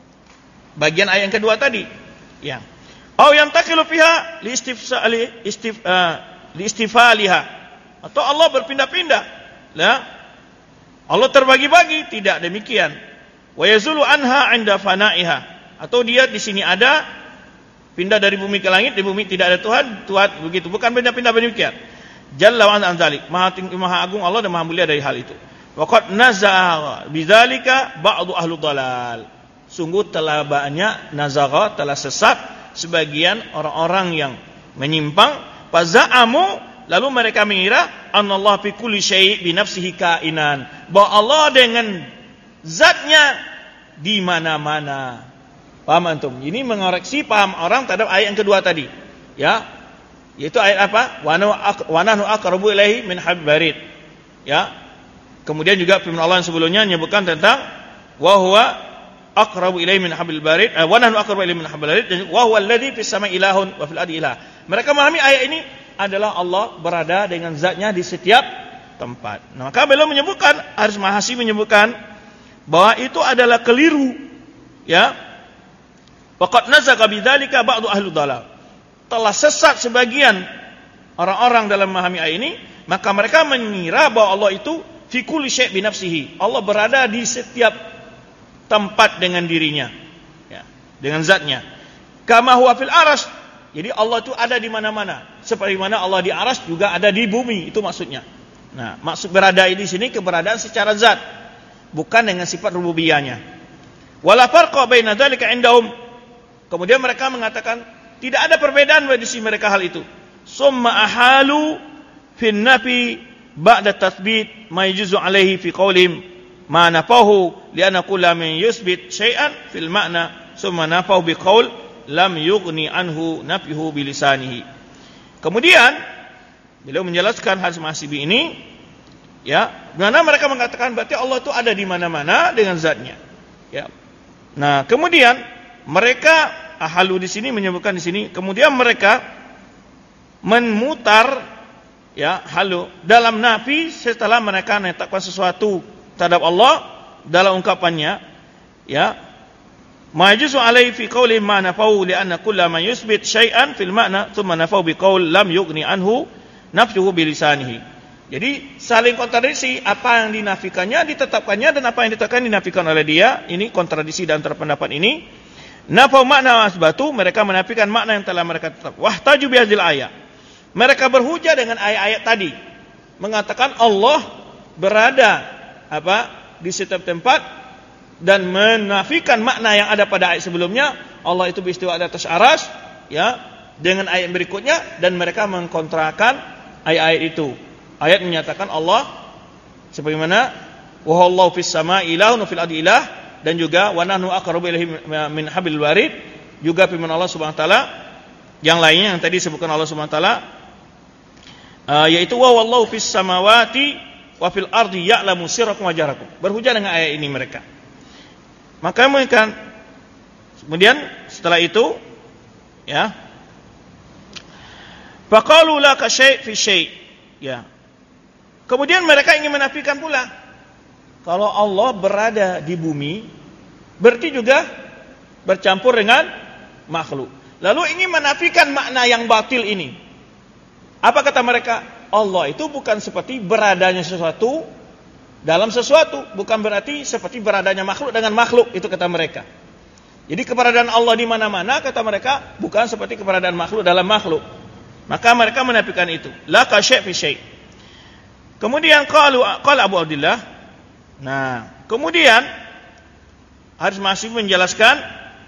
Bagian ayat yang kedua tadi, ya. Au yantaqilu fiha li istifsali istif uh, li istifaliha. Atau Allah berpindah-pindah. Ya. Allah terbagi-bagi, tidak demikian. Wa yazulu anha 'inda fana'iha. Atau dia di sini ada, pindah dari bumi ke langit, di bumi tidak ada Tuhan, Tuhan begitu. Bukan pindah-pindah demikian. Jalla wa an dzalik. Maha tinggi, maha agung Allah dan maha mulia dari hal itu. Wa qad nazaa bidzalika ba'du ahlu dhalal. Sungguh telah banyak nazara, telah sesat sebagian orang-orang yang menyimpang. Faza'amu, lalu mereka mengira anallah fi kulli syai' bi nafsihi kainan, bahwa Allah dengan zatnya di mana-mana. Paham antum? Ini mengoreksi paham orang terhadap ayat yang kedua tadi. Ya. Yaitu ayat apa? Wa nahnu aqrabu ilaihi min hablil warid. Ya. Kemudian juga firman Allah yang sebelumnya menyebutkan tentang wa huwa aqrabu ilaihi min hablil warid, wa nahnu aqrabu ilaihi min hablil warid, dan wa huwa alladzi fis samai ilahun wa fil ardi ilah. Mereka memahami ayat ini adalah Allah berada dengan zatnya di setiap tempat. Nah, maka beliau menyebutkan, Haris Mahasi menyebutkan bahwa itu adalah keliru. Ya. Waqad nazaka bidzalika ba'du ahli dhalal. Telah sesat sebagian orang-orang dalam memahami ayat ini, maka mereka mengira bahwa Allah itu fi kulli syai' bi nafsihi. Allah berada di setiap tempat dengan dirinya. Ya, dengan zatnya. Kama huwa fil arsy. Jadi Allah itu ada di mana-mana. Seperti mana Allah di arsy juga ada di bumi, itu maksudnya. Nah, maksud berada di sini keberadaan secara zat, bukan dengan sifat rububiyahnya. Wala farqa baina dzalika indahum. Kemudian mereka mengatakan tidak ada perbedaan di sisi mereka hal itu. Summa ahalu fin nafi ba'da tathbit ma yajuzu alaihi fi qaulihim ma nafahu li'anna kulla man yusbit syai'an fil ma'na summa nafahu bi qaul lam yughni anhu nafihu bilisanihi. Kemudian beliau menjelaskan Haris Mahasibi ini, ya, mana mereka mengatakan berarti Allah itu ada di mana-mana dengan zatnya. Ya. Nah, kemudian mereka ahlu di sini menyebutkan di sini, kemudian mereka memutar ya halu dalam nafi setelah mereka menetapkan sesuatu terhadap Allah dalam ungkapannya, ya, majuzu alaihi fi qauli ma nafau li anna kulla man yusbit syai'an fil ma'na thumma nafau bi qaul lam yughni anhu nafsuhu bi lisanihi. Jadi saling kontradiksi, apa yang dinafikannya ditetapkannya dan apa yang ditetapkan dinafikan oleh dia. Ini kontradiksi dalam pendapat ini. Nafau makna asbatu, mereka menafikan makna yang telah mereka tetap. Wahtaju bi hadzal ayat. Mereka berhujah dengan ayat-ayat tadi, mengatakan Allah berada apa di setiap tempat dan menafikan makna yang ada pada ayat sebelumnya. Allah itu beristiwa di atas arsy, ya, dengan ayat berikutnya, dan mereka mengkontrakan ayat-ayat itu. Ayat menyatakan Allah sebagaimana wa huwallahu fis samai ilahun wa fil ardi ilah, dan juga wa nahnu aqrabu ilaihi min hablil warid, juga firman Allah Subhanahu wa taala yang lainnya yang tadi disebutkan Allah Subhanahu wa taala, uh, yaitu wa huwallahu fis samawati wa fil ardi ya'lamu sirrakum wa jahrakum. Berhujah dengan ayat ini mereka. Maka mereka kemudian setelah itu, ya, faqalu la ka syai' fi syai', ya. Kemudian mereka ingin menafikan pula kalau Allah berada di bumi, berarti juga bercampur dengan makhluk. Lalu ingin menafikan makna yang batil ini. Apa kata mereka? Allah itu bukan seperti beradanya sesuatu dalam sesuatu, bukan berarti seperti beradanya makhluk dengan makhluk, itu kata mereka. Jadi keberadaan Allah di mana-mana, kata mereka, bukan seperti keberadaan makhluk dalam makhluk. Maka mereka menafikan itu. La ka syai' fi syai'. Kemudian qalu qala Abu Abdullah. Nah, kemudian harus masih menjelaskan,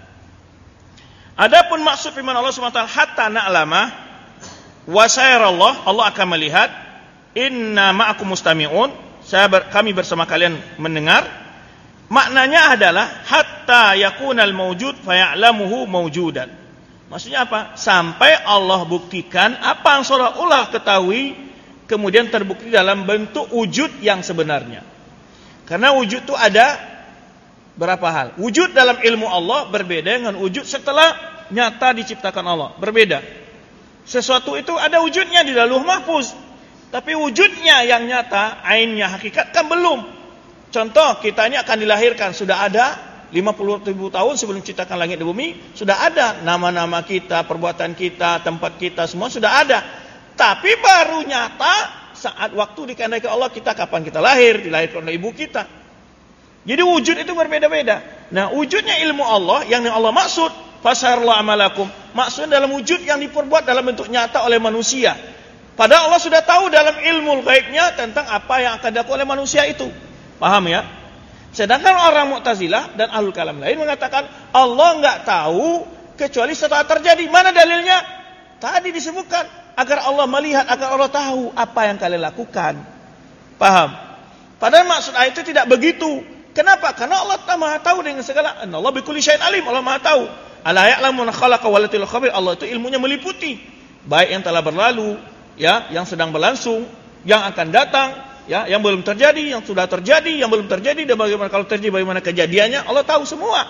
adapun maksud firman Allah Subhanahu wa taala hatta na'lama wa sayarallah, Allah akan melihat, inna ma'akum mustami'un, saya ber, kami bersama kalian mendengar. Maknanya adalah hat hatta yakunal mawjud faya'lamuhu mawjudan. Maksudnya apa? Sampai Allah buktikan apa yang seolah-olah ketahui kemudian terbukti dalam bentuk wujud yang sebenarnya. Karena wujud itu ada berapa hal. Wujud dalam ilmu Allah berbeda dengan wujud setelah nyata diciptakan Allah. Berbeda. Sesuatu itu ada wujudnya di dalam Lauh Mahfuz. Tapi wujudnya yang nyata, ainnya, hakikat kan belum. Contoh, kita ini akan dilahirkan. Sudah ada lima puluh ribu tahun sebelum ciptakan langit dan bumi. Sudah ada nama-nama kita, perbuatan kita, tempat kita, semua sudah ada. Tapi baru nyata saat waktu dikehendaki Allah kita kapan kita lahir, dilahirkan oleh ibu kita. Jadi wujud itu berbeda-beda. Nah, wujudnya ilmu Allah yang Allah maksud, fasarallahu amalakum. Maksud dalam wujud yang diperbuat dalam bentuk nyata oleh manusia. Padahal Allah sudah tahu dalam ilmu gaibnya tentang apa yang akan dilakukan oleh manusia itu. Paham ya? Sedangkan orang Mu'tazilah dan Ahlul Kalam lain mengatakan Allah enggak tahu kecuali setelah terjadi. Mana dalilnya? Tadi disebutkan agar Allah melihat, agar Allah tahu apa yang kalian lakukan. Paham? Padahal maksud ayat itu tidak begitu. Kenapa? Karena Allah Maha tahu dengan segala. Allah bikulli syai'in alim. Allah Maha tahu. Ala ya'lamu man khalaqa wa latil khabir. Allah itu ilmunya meliputi baik yang telah berlalu, ya, yang sedang berlangsung, yang akan datang, ya, yang belum terjadi, yang sudah terjadi, yang belum terjadi, dan bagaimana kalau terjadi, bagaimana kejadiannya, Allah tahu semua.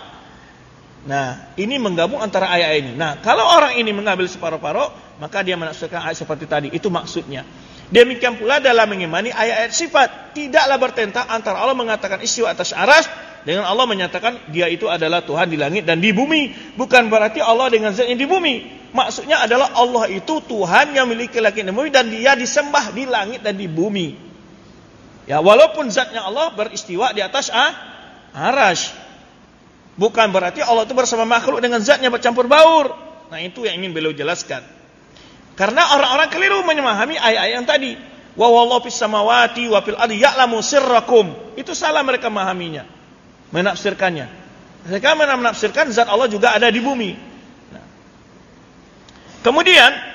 Nah, ini menggabung antara ayat ini. Nah, kalau orang ini mengambil separuh-paruh, maka dia menafsirkan ayat seperti tadi. Itu maksudnya. Demikian pula dalam mengimani ayat-ayat sifat. Tidaklah bertentang antara Allah mengatakan istiwa atas aras dengan Allah menyatakan dia itu adalah Tuhan di langit dan di bumi. Bukan berarti Allah dengan zatnya di bumi. Maksudnya adalah Allah itu Tuhan yang memiliki langit dan bumi dan dia disembah di langit dan di bumi. Ya, walaupun zatnya Allah beristiwa di atas ah, aras. Bukan berarti Allah itu bersama makhluk dengan zatnya bercampur baur. Nah, itu yang ingin beliau jelaskan. Karena orang-orang keliru memahami ayat-ayat yang tadi. Wa wallahu fis samawati wa fil ardi ya'lamu sirrakum. Itu salah mereka memahaminya. Menafsirkannya. Mereka menafsirkan zat Allah juga ada di bumi. Nah. Kemudian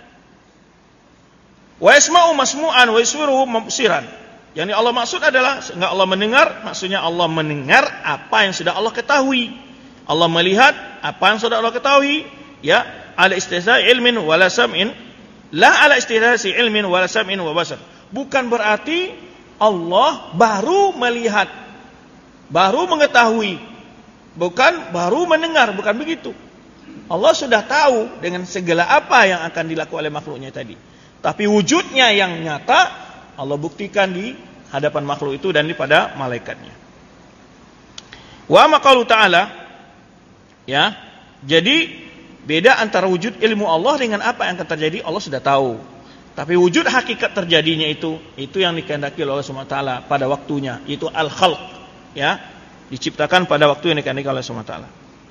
wa yasma'u masmu'an wa yuswiru mubsiran. Yang Allah maksud adalah enggak Allah mendengar, maksudnya Allah mendengar apa yang sudah Allah ketahui. Allah melihat apa yang sudah Allah ketahui, ya, ala istihsa'i ilmin wala sam'in, la ala istihsa'i ilmin wala sam'in wa basar. Bukan berarti Allah baru melihat, baru mengetahui, bukan baru mendengar, bukan begitu. Allah sudah tahu dengan segala apa yang akan dilakukan oleh makhluknya tadi. Tapi wujudnya yang nyata Allah buktikan di hadapan makhluk itu dan di pada malaikatnya. Wa maqalu ta'ala, ya. Jadi beda antara wujud ilmu Allah dengan apa yang akan terjadi Allah sudah tahu. Tapi wujud hakikat terjadinya itu itu yang dikehendaki oleh Allah Subhanahu wa taala pada waktunya, itu al-khalq, ya. Diciptakan pada waktu yang dikehendaki oleh Allah Subhanahu wa taala.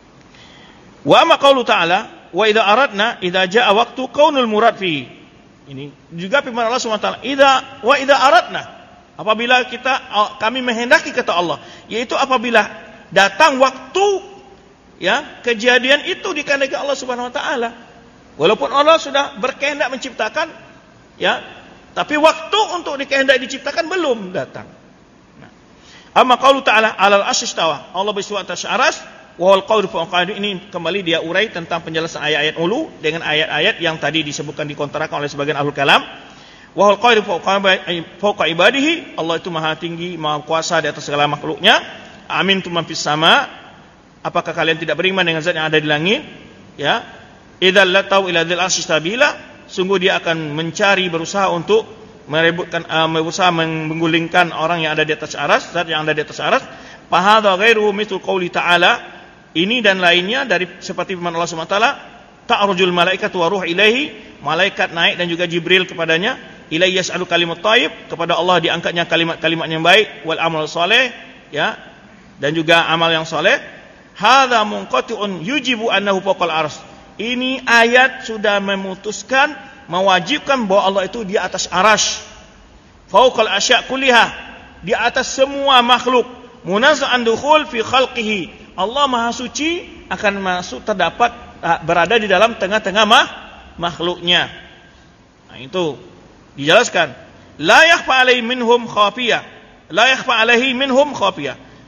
Wa maqalu ta'ala, wa idza aradna idza jaa waqtu kaunul murad fi. Ini juga firman Allah Subhanahu wa taala, idza wa idza aradna, apabila kita kami menghendaki kata Allah, yaitu apabila datang waktu, ya, kejadian itu dikehendaki Allah Subhanahu wa taala. Walaupun Allah sudah berkehendak menciptakan, ya, tapi waktu untuk dikehendaki diciptakan belum datang. Nah, amma qaulu ta'ala 'alal arsy istawa, Allah bersetuju atas aras. Wal qawlu fa'qadu, ini kembali dia urai tentang penjelasan ayat-ayat ulu dengan ayat-ayat yang tadi disebutkan dikontarakan oleh sebagian ahlul kalam. Wal qawlu fawqa ibadihi, Allah itu maha tinggi, maha kuasa di atas segala makhluknya. Amin tu man fis sama, apakah kalian tidak beriman dengan zat yang ada di langit? Ya, idzal latau ila dzil arsy sabila, sungguh dia akan mencari, berusaha untuk merebutkan, uh, berusaha menggulingkan orang yang ada di atas aras, zat yang ada di atas aras. Fa hadza ghairu mithlu qouli ta'ala, ini dan lainnya dari seperti firman Allah Subhanahu wa taala, ta'rujul malaikatu wa ruh ilaihi, malaikat naik dan juga Jibril kepadanya, ilayhi yas'alu kalimat thayyib, kepada Allah diangkatnya kalimat-kalimat yang baik, wal amal saleh, ya, dan juga amal yang saleh. Hadza munqati'un yujibu annahu fawqal arsy. Ini ayat sudah memutuskan, mewajibkan bahwa Allah itu di atas arsy. Fawqal asya' kulliha, di atas semua makhluk. Munazza'an dukhul fi khalqihi, Allah maha suci akan masuk, terdapat, berada di dalam tengah-tengah mah, makhluknya. Nah, itu dijelaskan. La yakhfa alaihi minhum khafiyah. La yakhfa alaihi minhum khafiyah.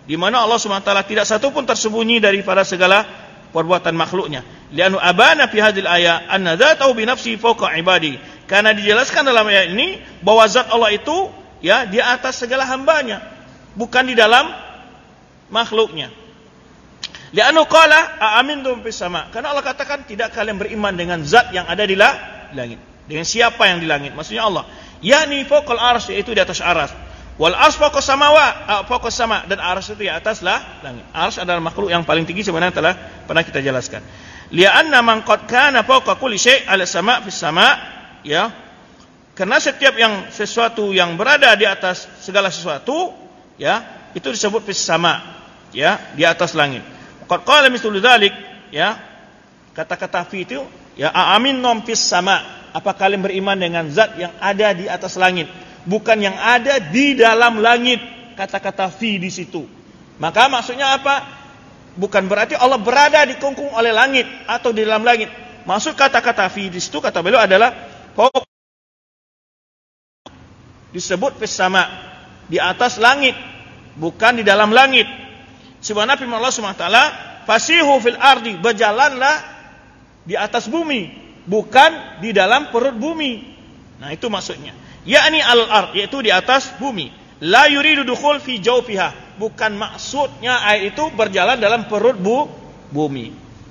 di mana Allah Subhanahu wa taala tidak satu pun tersembunyi daripada segala perbuatan makhluknya. Li'annu abana fi hadhil ayat anna dzatahu bi nafsi fawqa ibadi. Karena dijelaskan dalam ayat ini bahwa zat Allah itu ya di atas segala hambanya, bukan di dalam makhluknya. Li'annu qala a'amintum fis sama. Karena Allah katakan tidak kalian beriman dengan zat yang ada di langit. Dengan siapa yang di langit? Maksudnya Allah. Yani fawqal arsy, yaitu di atas arsy. Wal arsy fawqa samawa, fawqa sama, dan arsy itu di atas lah langit. Arsy adalah makhluk yang paling tinggi sebenarnya telah pernah kita jelaskan. Li'anna man qad kana fawqa kulli syai' ala sama' fis sama', ya. Karena setiap yang sesuatu yang berada di atas segala sesuatu, ya, itu disebut fis sama', ya, di atas langit. Qad qala mithlu dzalik, ya. Kata-kata fi itu, ya, a'amintum fis sama'. Apa kalian beriman dengan zat yang ada di atas langit, bukan yang ada di dalam langit? Kata-kata fi di situ. Maka maksudnya apa? Bukan berarti Allah berada dikungkung oleh langit atau di dalam langit. Maksud kata-kata fi di situ, kata beliau adalah disebut fis sama', di atas langit, bukan di dalam langit. Sebagaimana firman Allah Subhanahu wa taala, fasihu fil ardi, berjalanlah di atas bumi, bukan di dalam perut bumi. Nah, itu maksudnya. Yakni al-ard, yaitu di atas bumi. La yuridu dukhul fi jawfiha, bukan maksudnya air itu berjalan dalam perut bu, bumi.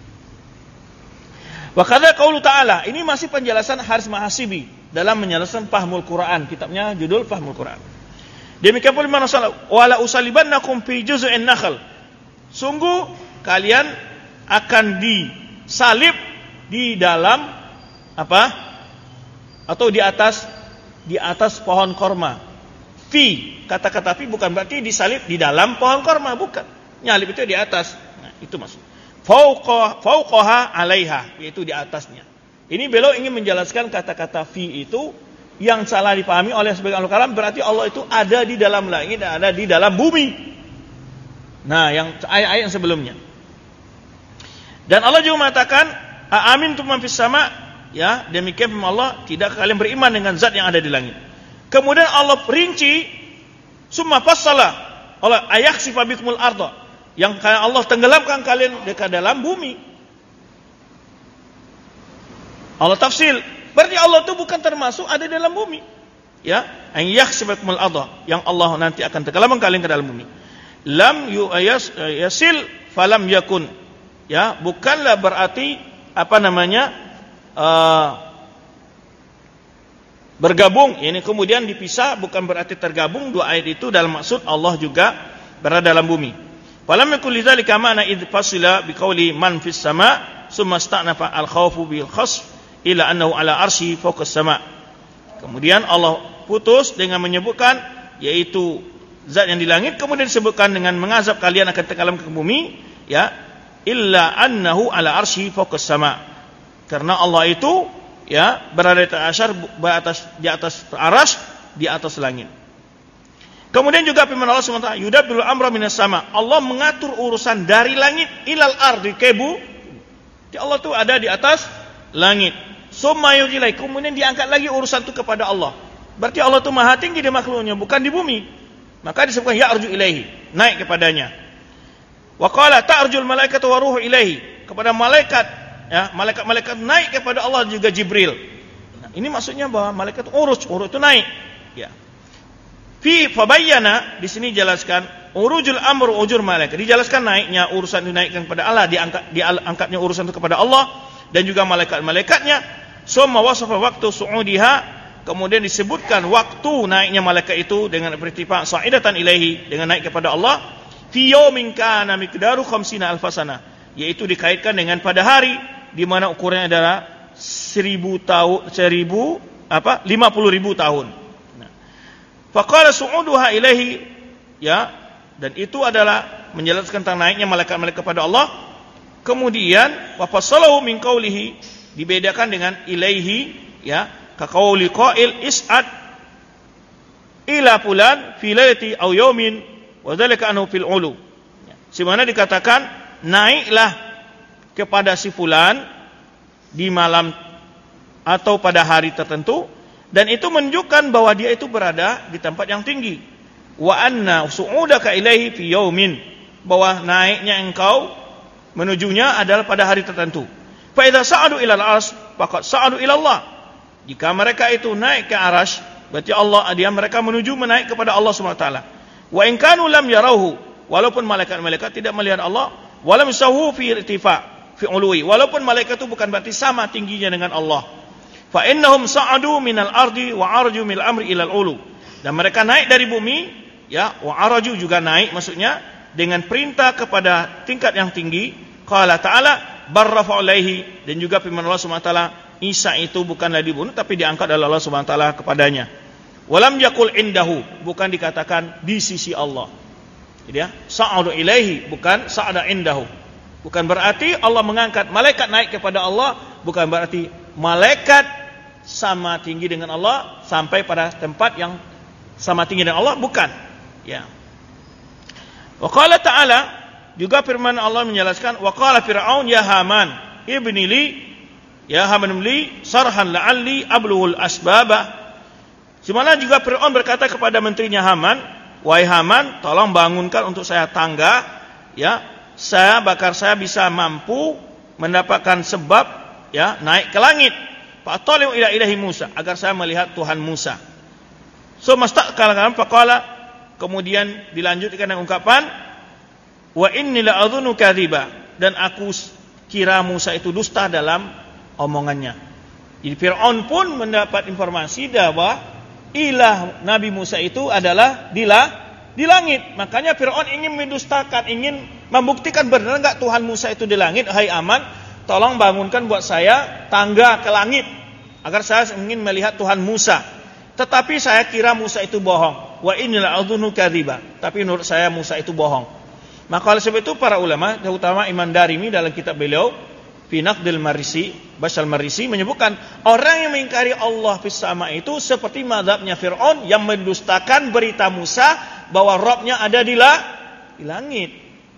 Wa kadza qaulu ta'ala, ini masih penjelasan Haris Mahasibi dalam menjelaskan Fahmul Quran, kitabnya judul Fahmul Quran. Demikian pula firman Allah, wala usalibannakum fi juz'in nakhl. Sungguh kalian akan disalib di dalam apa? Atau di atas di atas pohon korma. Fi, kata-kata fi bukan berarti disalib di dalam pohon korma, bukan. Nyalib itu di atas. Nah, itu maksud. Fauqa fauqaha 'alaiha, yaitu di atasnya. Ini beliau ingin menjelaskan kata-kata fi itu yang salah dipahami oleh sebagian ulama kalam, berarti Allah itu ada di dalam langit dan ada di dalam bumi. Nah, yang ayat-ayat yang sebelumnya. Dan Allah juga mengatakan, "Aamintum man fis sama'," ya, demikian firman Allah, tidak kalian beriman dengan zat yang ada di langit. Kemudian Allah rinci, summa fassala, Allah ayakhsifa bikumul arda, yang Allah tenggelamkan kalian dekat dalam bumi. Allah tafsil, berarti Allah itu bukan termasuk ada dalam bumi. Ya, ayakhsifa bikumul arda, yang Allah nanti akan tenggelamkan kalian ke dalam bumi. Lam yu'ayas yasil falam yakun. Ya, bukanlah berarti apa namanya? Uh, bergabung, ini kemudian dipisah, bukan berarti tergabung. Dua ayat itu dalam maksud Allah juga berada dalam bumi. Falam yakul lidzalika ma'na id fasila biqauli man fis sama' summa sta'nafa al-khawfu bil khasf ila annahu ala arsy fawqa sama'. Kemudian Allah putus dengan menyebutkan yaitu zat yang di langit, kemudian disebutkan dengan mengazab kalian akan tenggelam ke bumi, ya, illa annahu ala arsy fawqa sama'. Karena Allah itu, ya, berada di atas di atas arsy, di atas langit. Kemudian juga firman Allah subhanahu wa taala, yudabbirul amra minas sama'. Allah mengatur urusan dari langit ilal ardi kebu. Jadi Allah itu ada di atas langit. Summa yujilai, kemudian diangkat lagi urusan itu kepada Allah. Berarti Allah itu maha tinggi di makhluknya, bukan di bumi. Maka disebutkan ya'rju ilaihi, naik kepadanya. Wa qala ta'rjul malaikatu wa ruhu ilaihi, kepada malaikat, ya, malaikat-malaikat naik kepada Allah, juga Jibril. Nah, ini maksudnya bahwa malaikat urus, urus itu naik, ya. Fi fabayyana, di sini jelaskan urujul amru ujur malaikat, dijelaskan naiknya urusan dinaikkan kepada Allah, diangkat diangkatnya urusan itu kepada Allah dan juga malaikat-malaikatnya. Summa wasafa waktu su'udiha, kemudian disebutkan waktu naiknya malaikat itu dengan bertifat sa'idatan ilaihi, dengan naik kepada Allah. Fi yaumin kana miqdaru khamsina alfasana, yaitu dikaitkan dengan pada hari di mana ukurannya adalah seribu tahun, seribu apa lima puluh ribu tahun. Nah, faqala su'uduha ilaihi, ya, dan itu adalah menjelaskan tentang naiknya malaikat-malaikat kepada Allah. Kemudian wa fasalahu min qawlihi, dibedakan dengan ilaihi, ya, ka qauli qail is'ad ila fulan fi lailati aw yawmin wa dzalika anhu fil ulu. Sebagaimana dikatakan naiklah kepada si fulan di malam atau pada hari tertentu, dan itu menunjukkan bahwa dia itu berada di tempat yang tinggi. wa anna su'udaka ilaihi fi yaumin, bahwa naiknya engkau menujunya adalah pada hari tertentu. Fa idza sa'adu ila al-'arsy faqad sa'adu ila Allah. Jika mereka itu naik ke arasy, berarti Allah dia mereka menuju menaik kepada Allah Subhanahu wa taala. Wa in kanu lam yarauhu, walaupun malaikat-malaikat tidak melihat Allah, walam sahu fi irtifa fi ului, walaupun malaikat itu bukan berarti sama tingginya dengan Allah. Fa innahum sa'adu minal ardi wa arju mil amri ilal ulu. Dan mereka naik dari bumi, ya, wa arju juga naik maksudnya dengan perintah kepada tingkat yang tinggi. Qala ta'ala barrafa alaihi, dan juga firman Allah Subhanahu wa taala, Isa itu bukanlah dibunuh tapi diangkat oleh Allah Subhanahu wa taala kepadanya. Walam yakul indahu, bukan dikatakan di sisi Allah. Jadi ya, sa'adu ilaihi bukan sa'ada indahu. Bukan berarti Allah mengangkat malaikat naik kepada Allah, bukan berarti malaikat sama tinggi dengan Allah sampai pada tempat yang sama tinggi dengan Allah, bukan. Ya. Wa qala ta'ala, juga firman Allah menjelaskan, wa qala fir'aun ya Haman ibni li, ya Haman li sarhan la'alli ablughul asbaba. Semana juga Fir'aun berkata kepada menterinya Haman, wahai Haman, tolong bangunkan untuk saya tangga, ya, saya bakar saya bisa mampu mendapatkan sebab, ya, naik ke langit. Fa'tali'u ila ilahi Musa, agar saya melihat Tuhan Musa. So mastaqala faqala, kemudian dilanjutkan dengan ungkapan, wa inni la'adhunnu kadhiba, dan aku kira Musa itu dusta dalam omongannya. Jadi Fir'aun pun mendapat informasi bahwa ilah Nabi Musa itu adalah di, la, di langit. Makanya Fir'aun ingin mendustakan, ingin membuktikan benar enggak Tuhan Musa itu di langit. Hai Aman, tolong bangunkan buat saya tangga ke langit agar saya ingin melihat Tuhan Musa. Tetapi saya kira Musa itu bohong. Wa inni la'adhunnu kadhiba, tapi menurut saya Musa itu bohong. Maka oleh sebab itu para ulama, terutama Imam Darimi dalam kitab beliau Fi Naqdil Marisi, Basal Marisi, menyebutkan orang yang mengingkari Allah fis sama itu seperti mazhabnya Fir'aun yang mendustakan berita Musa bahwa Rabbnya ada di, la, di langit.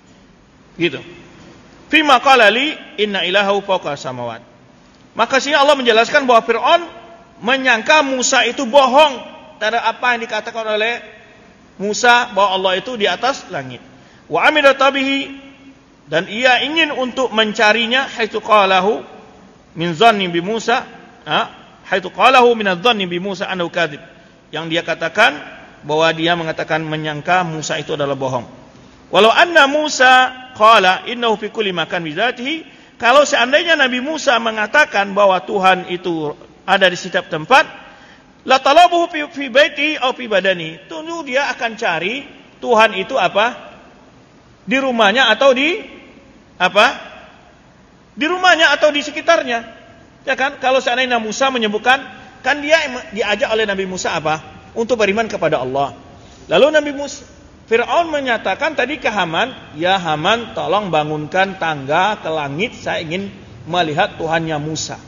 Gitu. Fi maqala li inna ilahahu fawqa samawat. Maka sini Allah menjelaskan bahwa Fir'aun menyangka Musa itu bohong terhadap apa yang dikatakan oleh Musa bahwa Allah itu di atas langit. Wa amila tabihi, dan ia ingin untuk mencarinya, haitsu qalahu min dhanni bi Musa, ha, haitsu qalahu min adh-dhanni bi Musa annahu kadzib, yang dia katakan bahwa dia mengatakan menyangka Musa itu adalah bohong. Walau anna Musa qala innahu fi kulli makan bi dzatihi, kalau seandainya Nabi Musa mengatakan bahwa Tuhan itu ada di setiap tempat, la talabuhu fi, fi baiti aw fi badani, tentu dia akan cari Tuhan itu apa? Di rumahnya atau di apa? Di rumahnya atau di sekitarnya. Ya kan? Kalau seandainya Musa menyebutkan, kan dia diajak oleh Nabi Musa apa? Untuk beriman kepada Allah. Lalu Nabi Musa, Fir'aun menyatakan tadi ke Haman, ya Haman, tolong bangunkan tangga ke langit, saya ingin melihat Tuhannya Musa.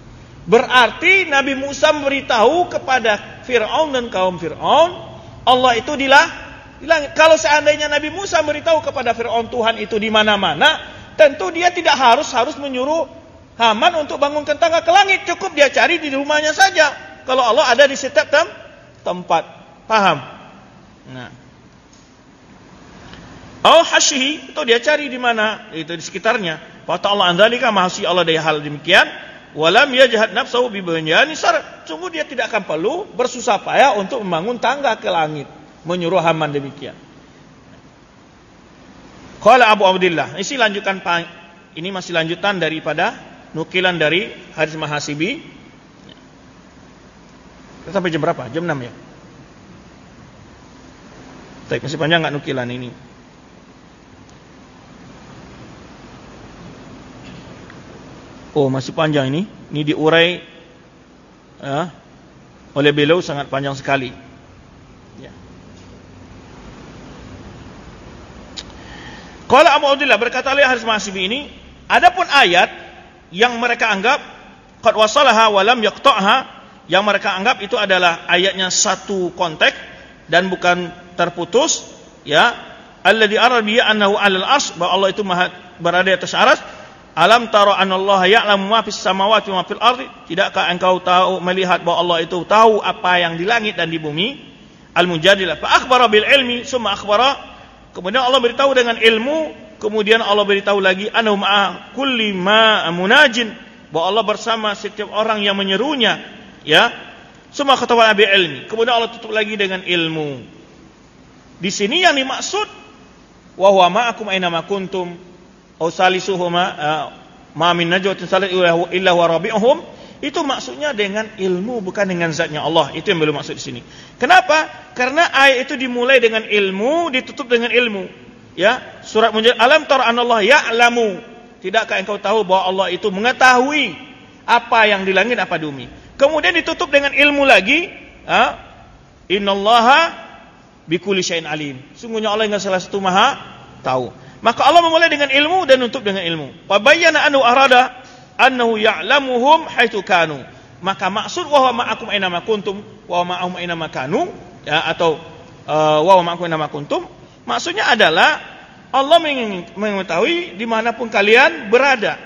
Berarti Nabi Musa memberitahu kepada Fir'aun dan kaum Fir'aun, Allah itu di langit. Kalau seandainya Nabi Musa beritahu kepada Fir'aun Tuhan itu di mana-mana, tentu dia tidak harus harus menyuruh Haman untuk bangunkan tangga ke langit. Cukup dia cari di rumahnya saja. Kalau Allah ada di setiap tem- tempat. Paham? Nah. Au hasyihi, itu dia cari di mana? Itu di sekitarnya. Fa ta'ala an dzalika, maha suci Allah dari hal demikian. Walam yajhad nafsahu bi bunyani sar. Sungguh dia tidak akan perlu bersusah payah untuk membangun tangga ke langit. Menyuruh Haman demikian. Qala Abu Abdillah, ini lanjutan, ini masih lanjutan daripada nukilan dari Hadis Mahasibi. Kita sampai jam berapa? Jam enam ya? Baik, masih panjang enggak nukilan ini? Oh, masih panjang ini. Ini diurai ya, oleh beliau sangat panjang sekali. Ya. Qala Abu Abdillah, berkata oleh Hadis Mahasibi ini, adapun ayat yang mereka anggap qad wasalaha wa lam yaqta'ha, yang mereka anggap itu adalah ayatnya satu konteks dan bukan terputus, ya, alladzi arabiya annahu 'alal arsy, bahwa Allah itu maha berada di atas arsy. Alam tara anallaha ya'lamu ma fis samawati wa ma fil ardi, tidakkah engkau tahu melihat bahwa Allah itu tahu apa yang di langit dan di bumi? Al-Mujadilah. Fa akhbara bil ilmi summa akhbara, kemudian Allah beritahu dengan ilmu, kemudian Allah beritahu lagi annahu ma'a kulli ma munajin, bahwa Allah bersama setiap orang yang menyerunya, ya. Summa khataba bil ilmi, kemudian Allah tutup lagi dengan ilmu. Di sini yang dimaksud wa huwa ma'akum aina ma kuntum aw salisuhuma ma min najwatin salat illa huwa rabi'uhum, itu maksudnya dengan ilmu, bukan dengan zatnya Allah. Itu yang belum maksud di sini. Kenapa? Karena ayat itu dimulai dengan ilmu, ditutup dengan ilmu. Ya, surat Mujadilah, alam tara anallaha ya'lamu, tidakkah engkau tahu bahwa Allah itu mengetahui apa yang di langit apa di bumi. Kemudian ditutup dengan ilmu lagi, ha? Innallaha bikulli syai'in alim, sungguhnya Allah yang salah satu maha tahu. Maka Allah memulai dengan ilmu dan menutup dengan ilmu. Fa bayyana annahu arada annahu ya'lamuhum haitsu kanu, maka maksud wa huwa ma'akum aina ma kuntum wa huwa ma'ahum aina ma kanu, ya, atau uh, wa huwa ma'akum aina ma kuntum, maksudnya adalah Allah mengetahui dimanapun kalian berada.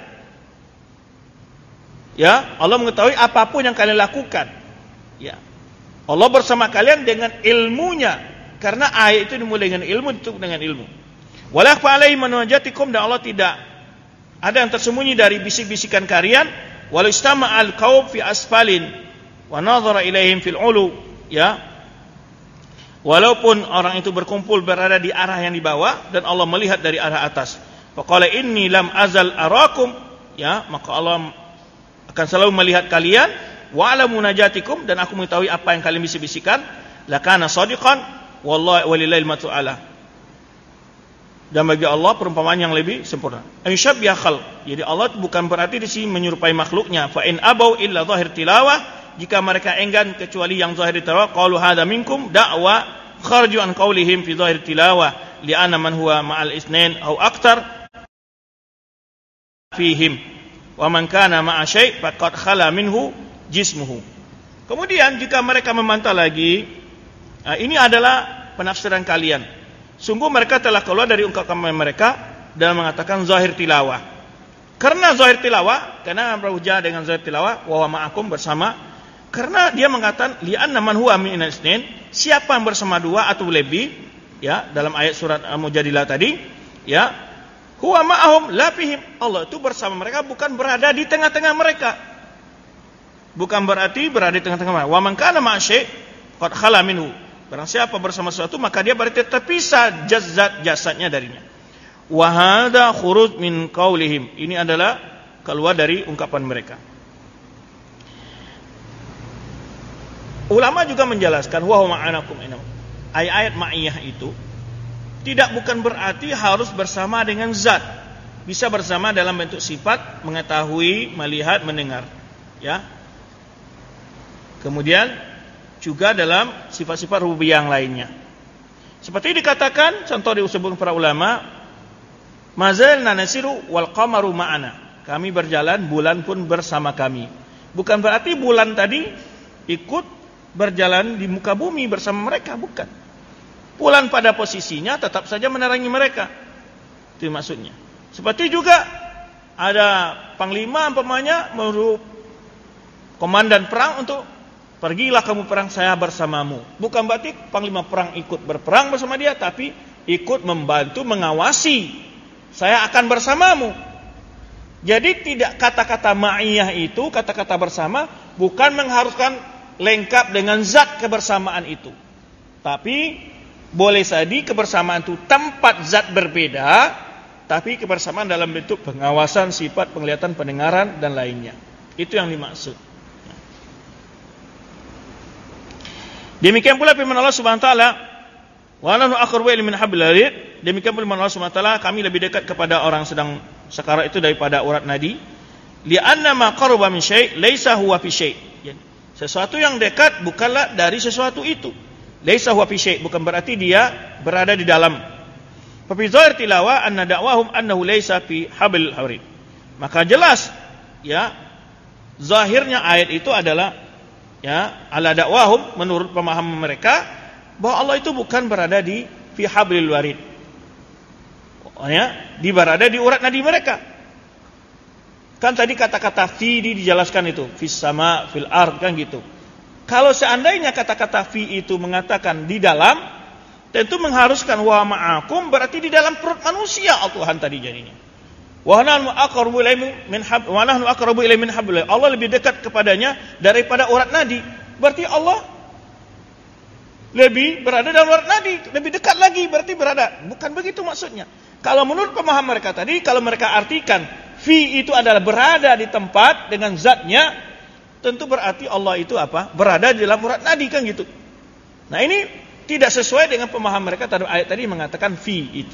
Ya, Allah mengetahui apapun yang kalian lakukan. Ya, Allah bersama kalian dengan ilmunya, karena ayat itu dimulai dengan ilmu, ditutup dengan ilmu. Wala yakhfa alaihi manajatikum, dan Allah tidak ada yang tersembunyi dari bisik-bisikan kalian. Walau istama'al qaum fi asfalin wa nadhara ilaihim fil ulu, ya. Walaupun orang itu berkumpul berada di arah yang di bawah dan Allah melihat dari arah atas. Faqala inni lam azal arakum, ya, maka Allah akan selalu melihat kalian. Wa ala munajatikum, dan aku mengetahui apa yang kalian bisik-bisikan. Lakana shadiqan wallahi walillahil matsu ala, dan bagi Allah perumpamaan yang lebih sempurna. Ayyushabbih khalq, jadi Allah bukan berarti di sini menyerupai makhluknya. Fa in abau illa zahir tilawah, jika mereka enggan kecuali yang zahir tilawah, qalu hadza minkum da'wa kharaju an qaulihim fi zahir tilawah li'anna man huwa ma'al isnain aw aktar fihim wa man kana ma'a syai' faqad khala minhu jismuhu. Kemudian jika mereka membantah lagi, nah, ini adalah penafsiran kalian. Sungguh mereka telah keluar dari ungkapan mereka dan mengatakan zahir tilawah. Karena zahir tilawah, karena berhujjah dengan zahir tilawah, wa ma'akum bersama. Karena dia mengatakan li'anna man huwa min isnain, siapa yang bersama dua atau lebih, ya, dalam ayat surat Al-Mujadilah tadi, ya, huwa ma'ahum la fihim, Allah itu bersama mereka, bukan berada di tengah-tengah mereka. Bukan berarti berada di tengah-tengah mereka. Wa man kana ma'a syai' qad khala minhu, barang siapa bersama sesuatu maka dia berarti terpisah jazat jasadnya darinya. Wa hadza khuruj min qaulihim, ini adalah keluar dari ungkapan mereka. Ulama juga menjelaskan wa huwa ma'anakum inam. Ayat-ayat ma'iyah itu tidak bukan berarti harus bersama dengan zat. Bisa bersama dalam bentuk sifat, mengetahui, melihat, mendengar, ya. Kemudian juga dalam sifat-sifat rububiyah yang lainnya. Seperti dikatakan, contoh disebutkan para ulama, mazalna nasiru wal qamaru ma'ana, kami berjalan, bulan pun bersama kami. Bukan berarti bulan tadi ikut berjalan di muka bumi bersama mereka, bukan. Bulan pada posisinya tetap saja menerangi mereka. Itu maksudnya. Seperti juga ada panglima umpamanya menyuruh komandan perang untuk pergilah kamu perang, saya bersamamu. Bukan berarti panglima perang ikut berperang bersama dia, tapi ikut membantu mengawasi. Saya akan bersamamu. Jadi tidak kata-kata ma'iyah itu, kata-kata bersama, bukan mengharuskan lengkap dengan zat kebersamaan itu. Tapi boleh jadi kebersamaan itu tempat zat berbeda, tapi kebersamaan dalam bentuk pengawasan, sifat, penglihatan, pendengaran, dan lainnya. Itu yang dimaksud. Demikian pula firman Allah Subhanahu wa taala, wa nahnu aqrabu ilayhi min hablil warid. Demikian pula firman Allah Subhanahu wa taala, kami lebih dekat kepada orang sedang sekarat itu daripada urat nadi. Li'anna ma qaraba min syai' laisa huwa fi syai'. Sesuatu yang dekat bukanlah dari sesuatu itu. Laisa huwa fi syai', bukan berarti dia berada di dalam. Fa fi zahir tilawah anna da'wahum annahu laisa fi hablil warid. Maka jelas, ya, zahirnya ayat itu adalah, ya, ala dakwahum, menurut pemahaman mereka bahwa Allah itu bukan berada di fi hablil warid, ya, di berada di urat nadi mereka. Kan tadi kata-kata fi dijelaskan itu fis sama fil ard, kan gitu. Kalau seandainya kata-kata fi itu mengatakan di dalam, tentu mengharuskan wa ma'akum, berarti di dalam perut manusia Tuhan tadi jadinya. Wa nahnu aqrabu ilaihi min hab wa nahnu aqrabu ilaihi min hablillah. Allah lebih dekat kepadanya daripada urat nadi. Berarti Allah lebih berada dalam urat nadi, lebih dekat lagi berarti berada. Bukan begitu maksudnya. Kalau menurut pemahaman mereka tadi, kalau mereka artikan fi itu adalah berada di tempat dengan zatnya, tentu berarti Allah itu apa? Berada di dalam urat nadi kan gitu. Nah, ini tidak sesuai dengan pemahaman mereka terhadap ayat tadi mengatakan fi itu.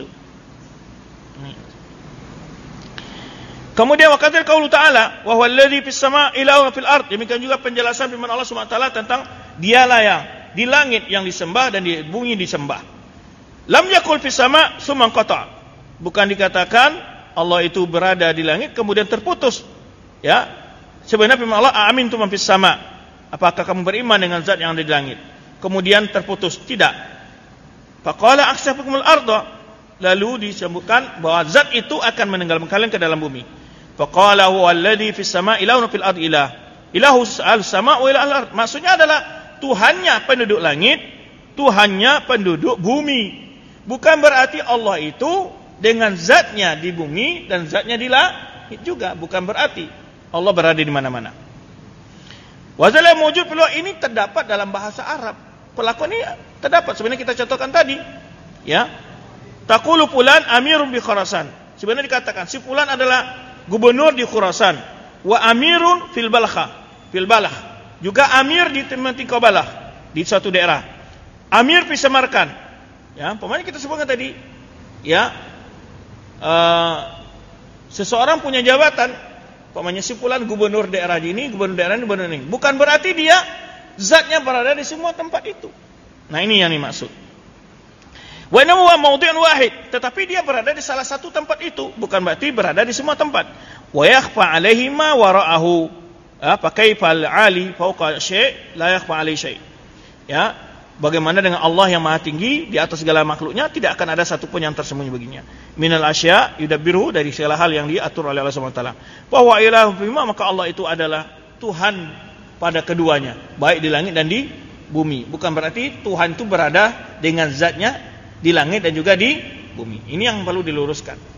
Kemudian waqatil qaulu ta'ala wa huwa alladhi fis sama'i ilahun fil ard. Demikian juga penjelasan firman Allah Subhanahu wa taala tentang dialah yang di langit yang disembah dan di bumi disembah. Lam yakul fis sama' tsumma qata'. Bukan dikatakan Allah itu berada di langit kemudian terputus. Ya. Sebenarnya firman Allah aamintum man fis sama'. Apakah kamu beriman dengan zat yang ada di langit? Kemudian terputus. Tidak. Faqala akshafukumul arda. Lalu disebutkan bahwa zat itu akan menenggelamkan kalian ke dalam bumi. Faqala huwa alladhi fis sama'i ilahun fil ardi ilah. Ilahu al-sama' wa ilahul ard. Maksudnya adalah Tuhannya penduduk langit, Tuhannya penduduk bumi. Bukan berarti Allah itu dengan zatnya di bumi dan zatnya di langit juga. Bukan berarti Allah berada di mana-mana. Wazala mewujud peluang ini terdapat dalam bahasa Arab. Pelakon ini terdapat. Sebenarnya kita contohkan tadi. Ya. Taqulu fulan amirun bi Khurasan. Sebenarnya dikatakan si fulan adalah gubernur di Khurasan. Wa amirun fil balakha. Fil balakh. Juga amir di Timur Balah, di suatu daerah. Amir fi Samarkand. Ya, pemain kita sebutkan tadi. Ya. Uh, seseorang punya jabatan, pemainnya si fulan gubernur daerah ini, gubernur daerah ini, gubernur ini. Bukan berarti dia zatnya berada di semua tempat itu. Nah, ini yang dimaksud. Wa innahu mawdi'un wahid, tetapi dia berada di salah satu tempat itu, bukan berarti berada di semua tempat. Wa yakhfa 'alaihi ma wara'ahu. Apa kaifal 'ali fawqa syai' la yakhfa 'alaihi syai'. Ya, bagaimana dengan Allah yang Maha tinggi di atas segala makhluknya, tidak akan ada satu pun yang tersembunyi baginya. Minal asya' yudabbiru, dari segala hal yang diatur oleh Allah Subhanahu wa taala. Wa huwa ilahu bima, maka Allah itu adalah Tuhan pada keduanya, baik di langit dan di bumi. Bukan berarti Tuhan itu berada dengan zatnya di langit dan juga di bumi. Ini yang perlu diluruskan.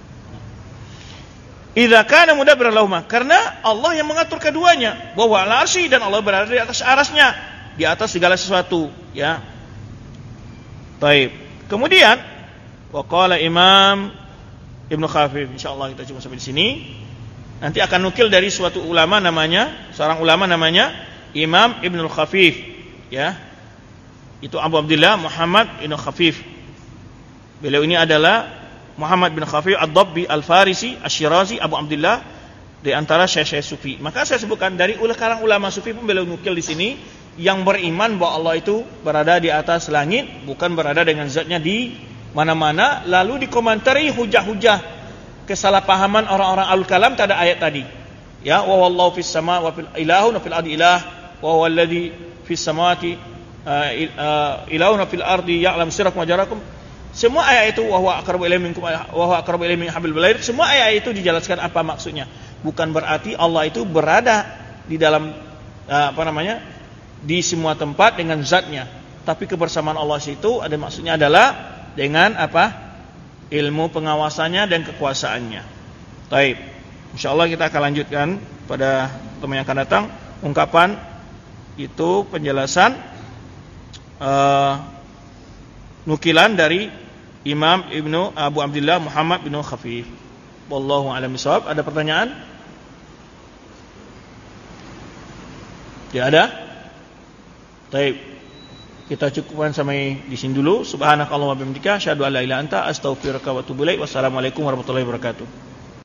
Idza kana mudabbiran lahuma, karena Allah yang mengatur keduanya, bahwa al-arsy dan Allah berada di atas arasnya, di atas segala sesuatu, ya. Baik. Kemudian waqala Imam Ibnu Khafif, insyaallah kita cuma sampai di sini. Nanti akan nukil dari suatu ulama namanya, seorang ulama namanya Imam Ibnu Khafif, ya. Itu Abu Abdullah Muhammad Ibnu Khafif. Beliau ini adalah Muhammad bin Khafif Ad-Dabbi Al-Farisi Asy-Syirazi Abu Abdullah, di antara syekh-syekh sufi. Maka saya sebutkan dari kalangan ulama sufi pun beliau nukil di sini yang beriman bahwa Allah itu berada di atas langit, bukan berada dengan zatnya di mana-mana. Lalu dikomentari hujah-hujah kesalahpahaman orang-orang al-kalam terhadap ayat tadi. Ya, wa wallahu fis sama wa fil ilahun wa fil ardi ilah wa huwa alladhi fis samawati ilahun wa fil ardi ya'lam sirrakum wa jahrakum. Semua ayat itu wa huwa aqrabu ilayhi minkum wa huwa aqrabu ilayhi min hablil warid. Semua ayat itu dijelaskan apa maksudnya. Bukan berarti Allah itu berada di dalam apa namanya? Di semua tempat dengan zatnya. Tapi kebersamaan Allah itu ada maksudnya adalah dengan apa? Ilmu pengawasannya dan kekuasaannya. Baik. Insyaallah kita akan lanjutkan pada teman yang akan datang ungkapan itu penjelasan uh, nukilan dari Imam Ibnu Abu Abdullah Muhammad bin Khafif. Wallahu a'lam bishawab. Ada pertanyaan? Tidak ada? Baik. Kita cukupkan sampai di sini dulu. Subhanakallahumma wa bihamdika asyhadu an la ilaha illa anta astaghfiruka wa atubu ilaik. Wassalamualaikum warahmatullahi wabarakatuh.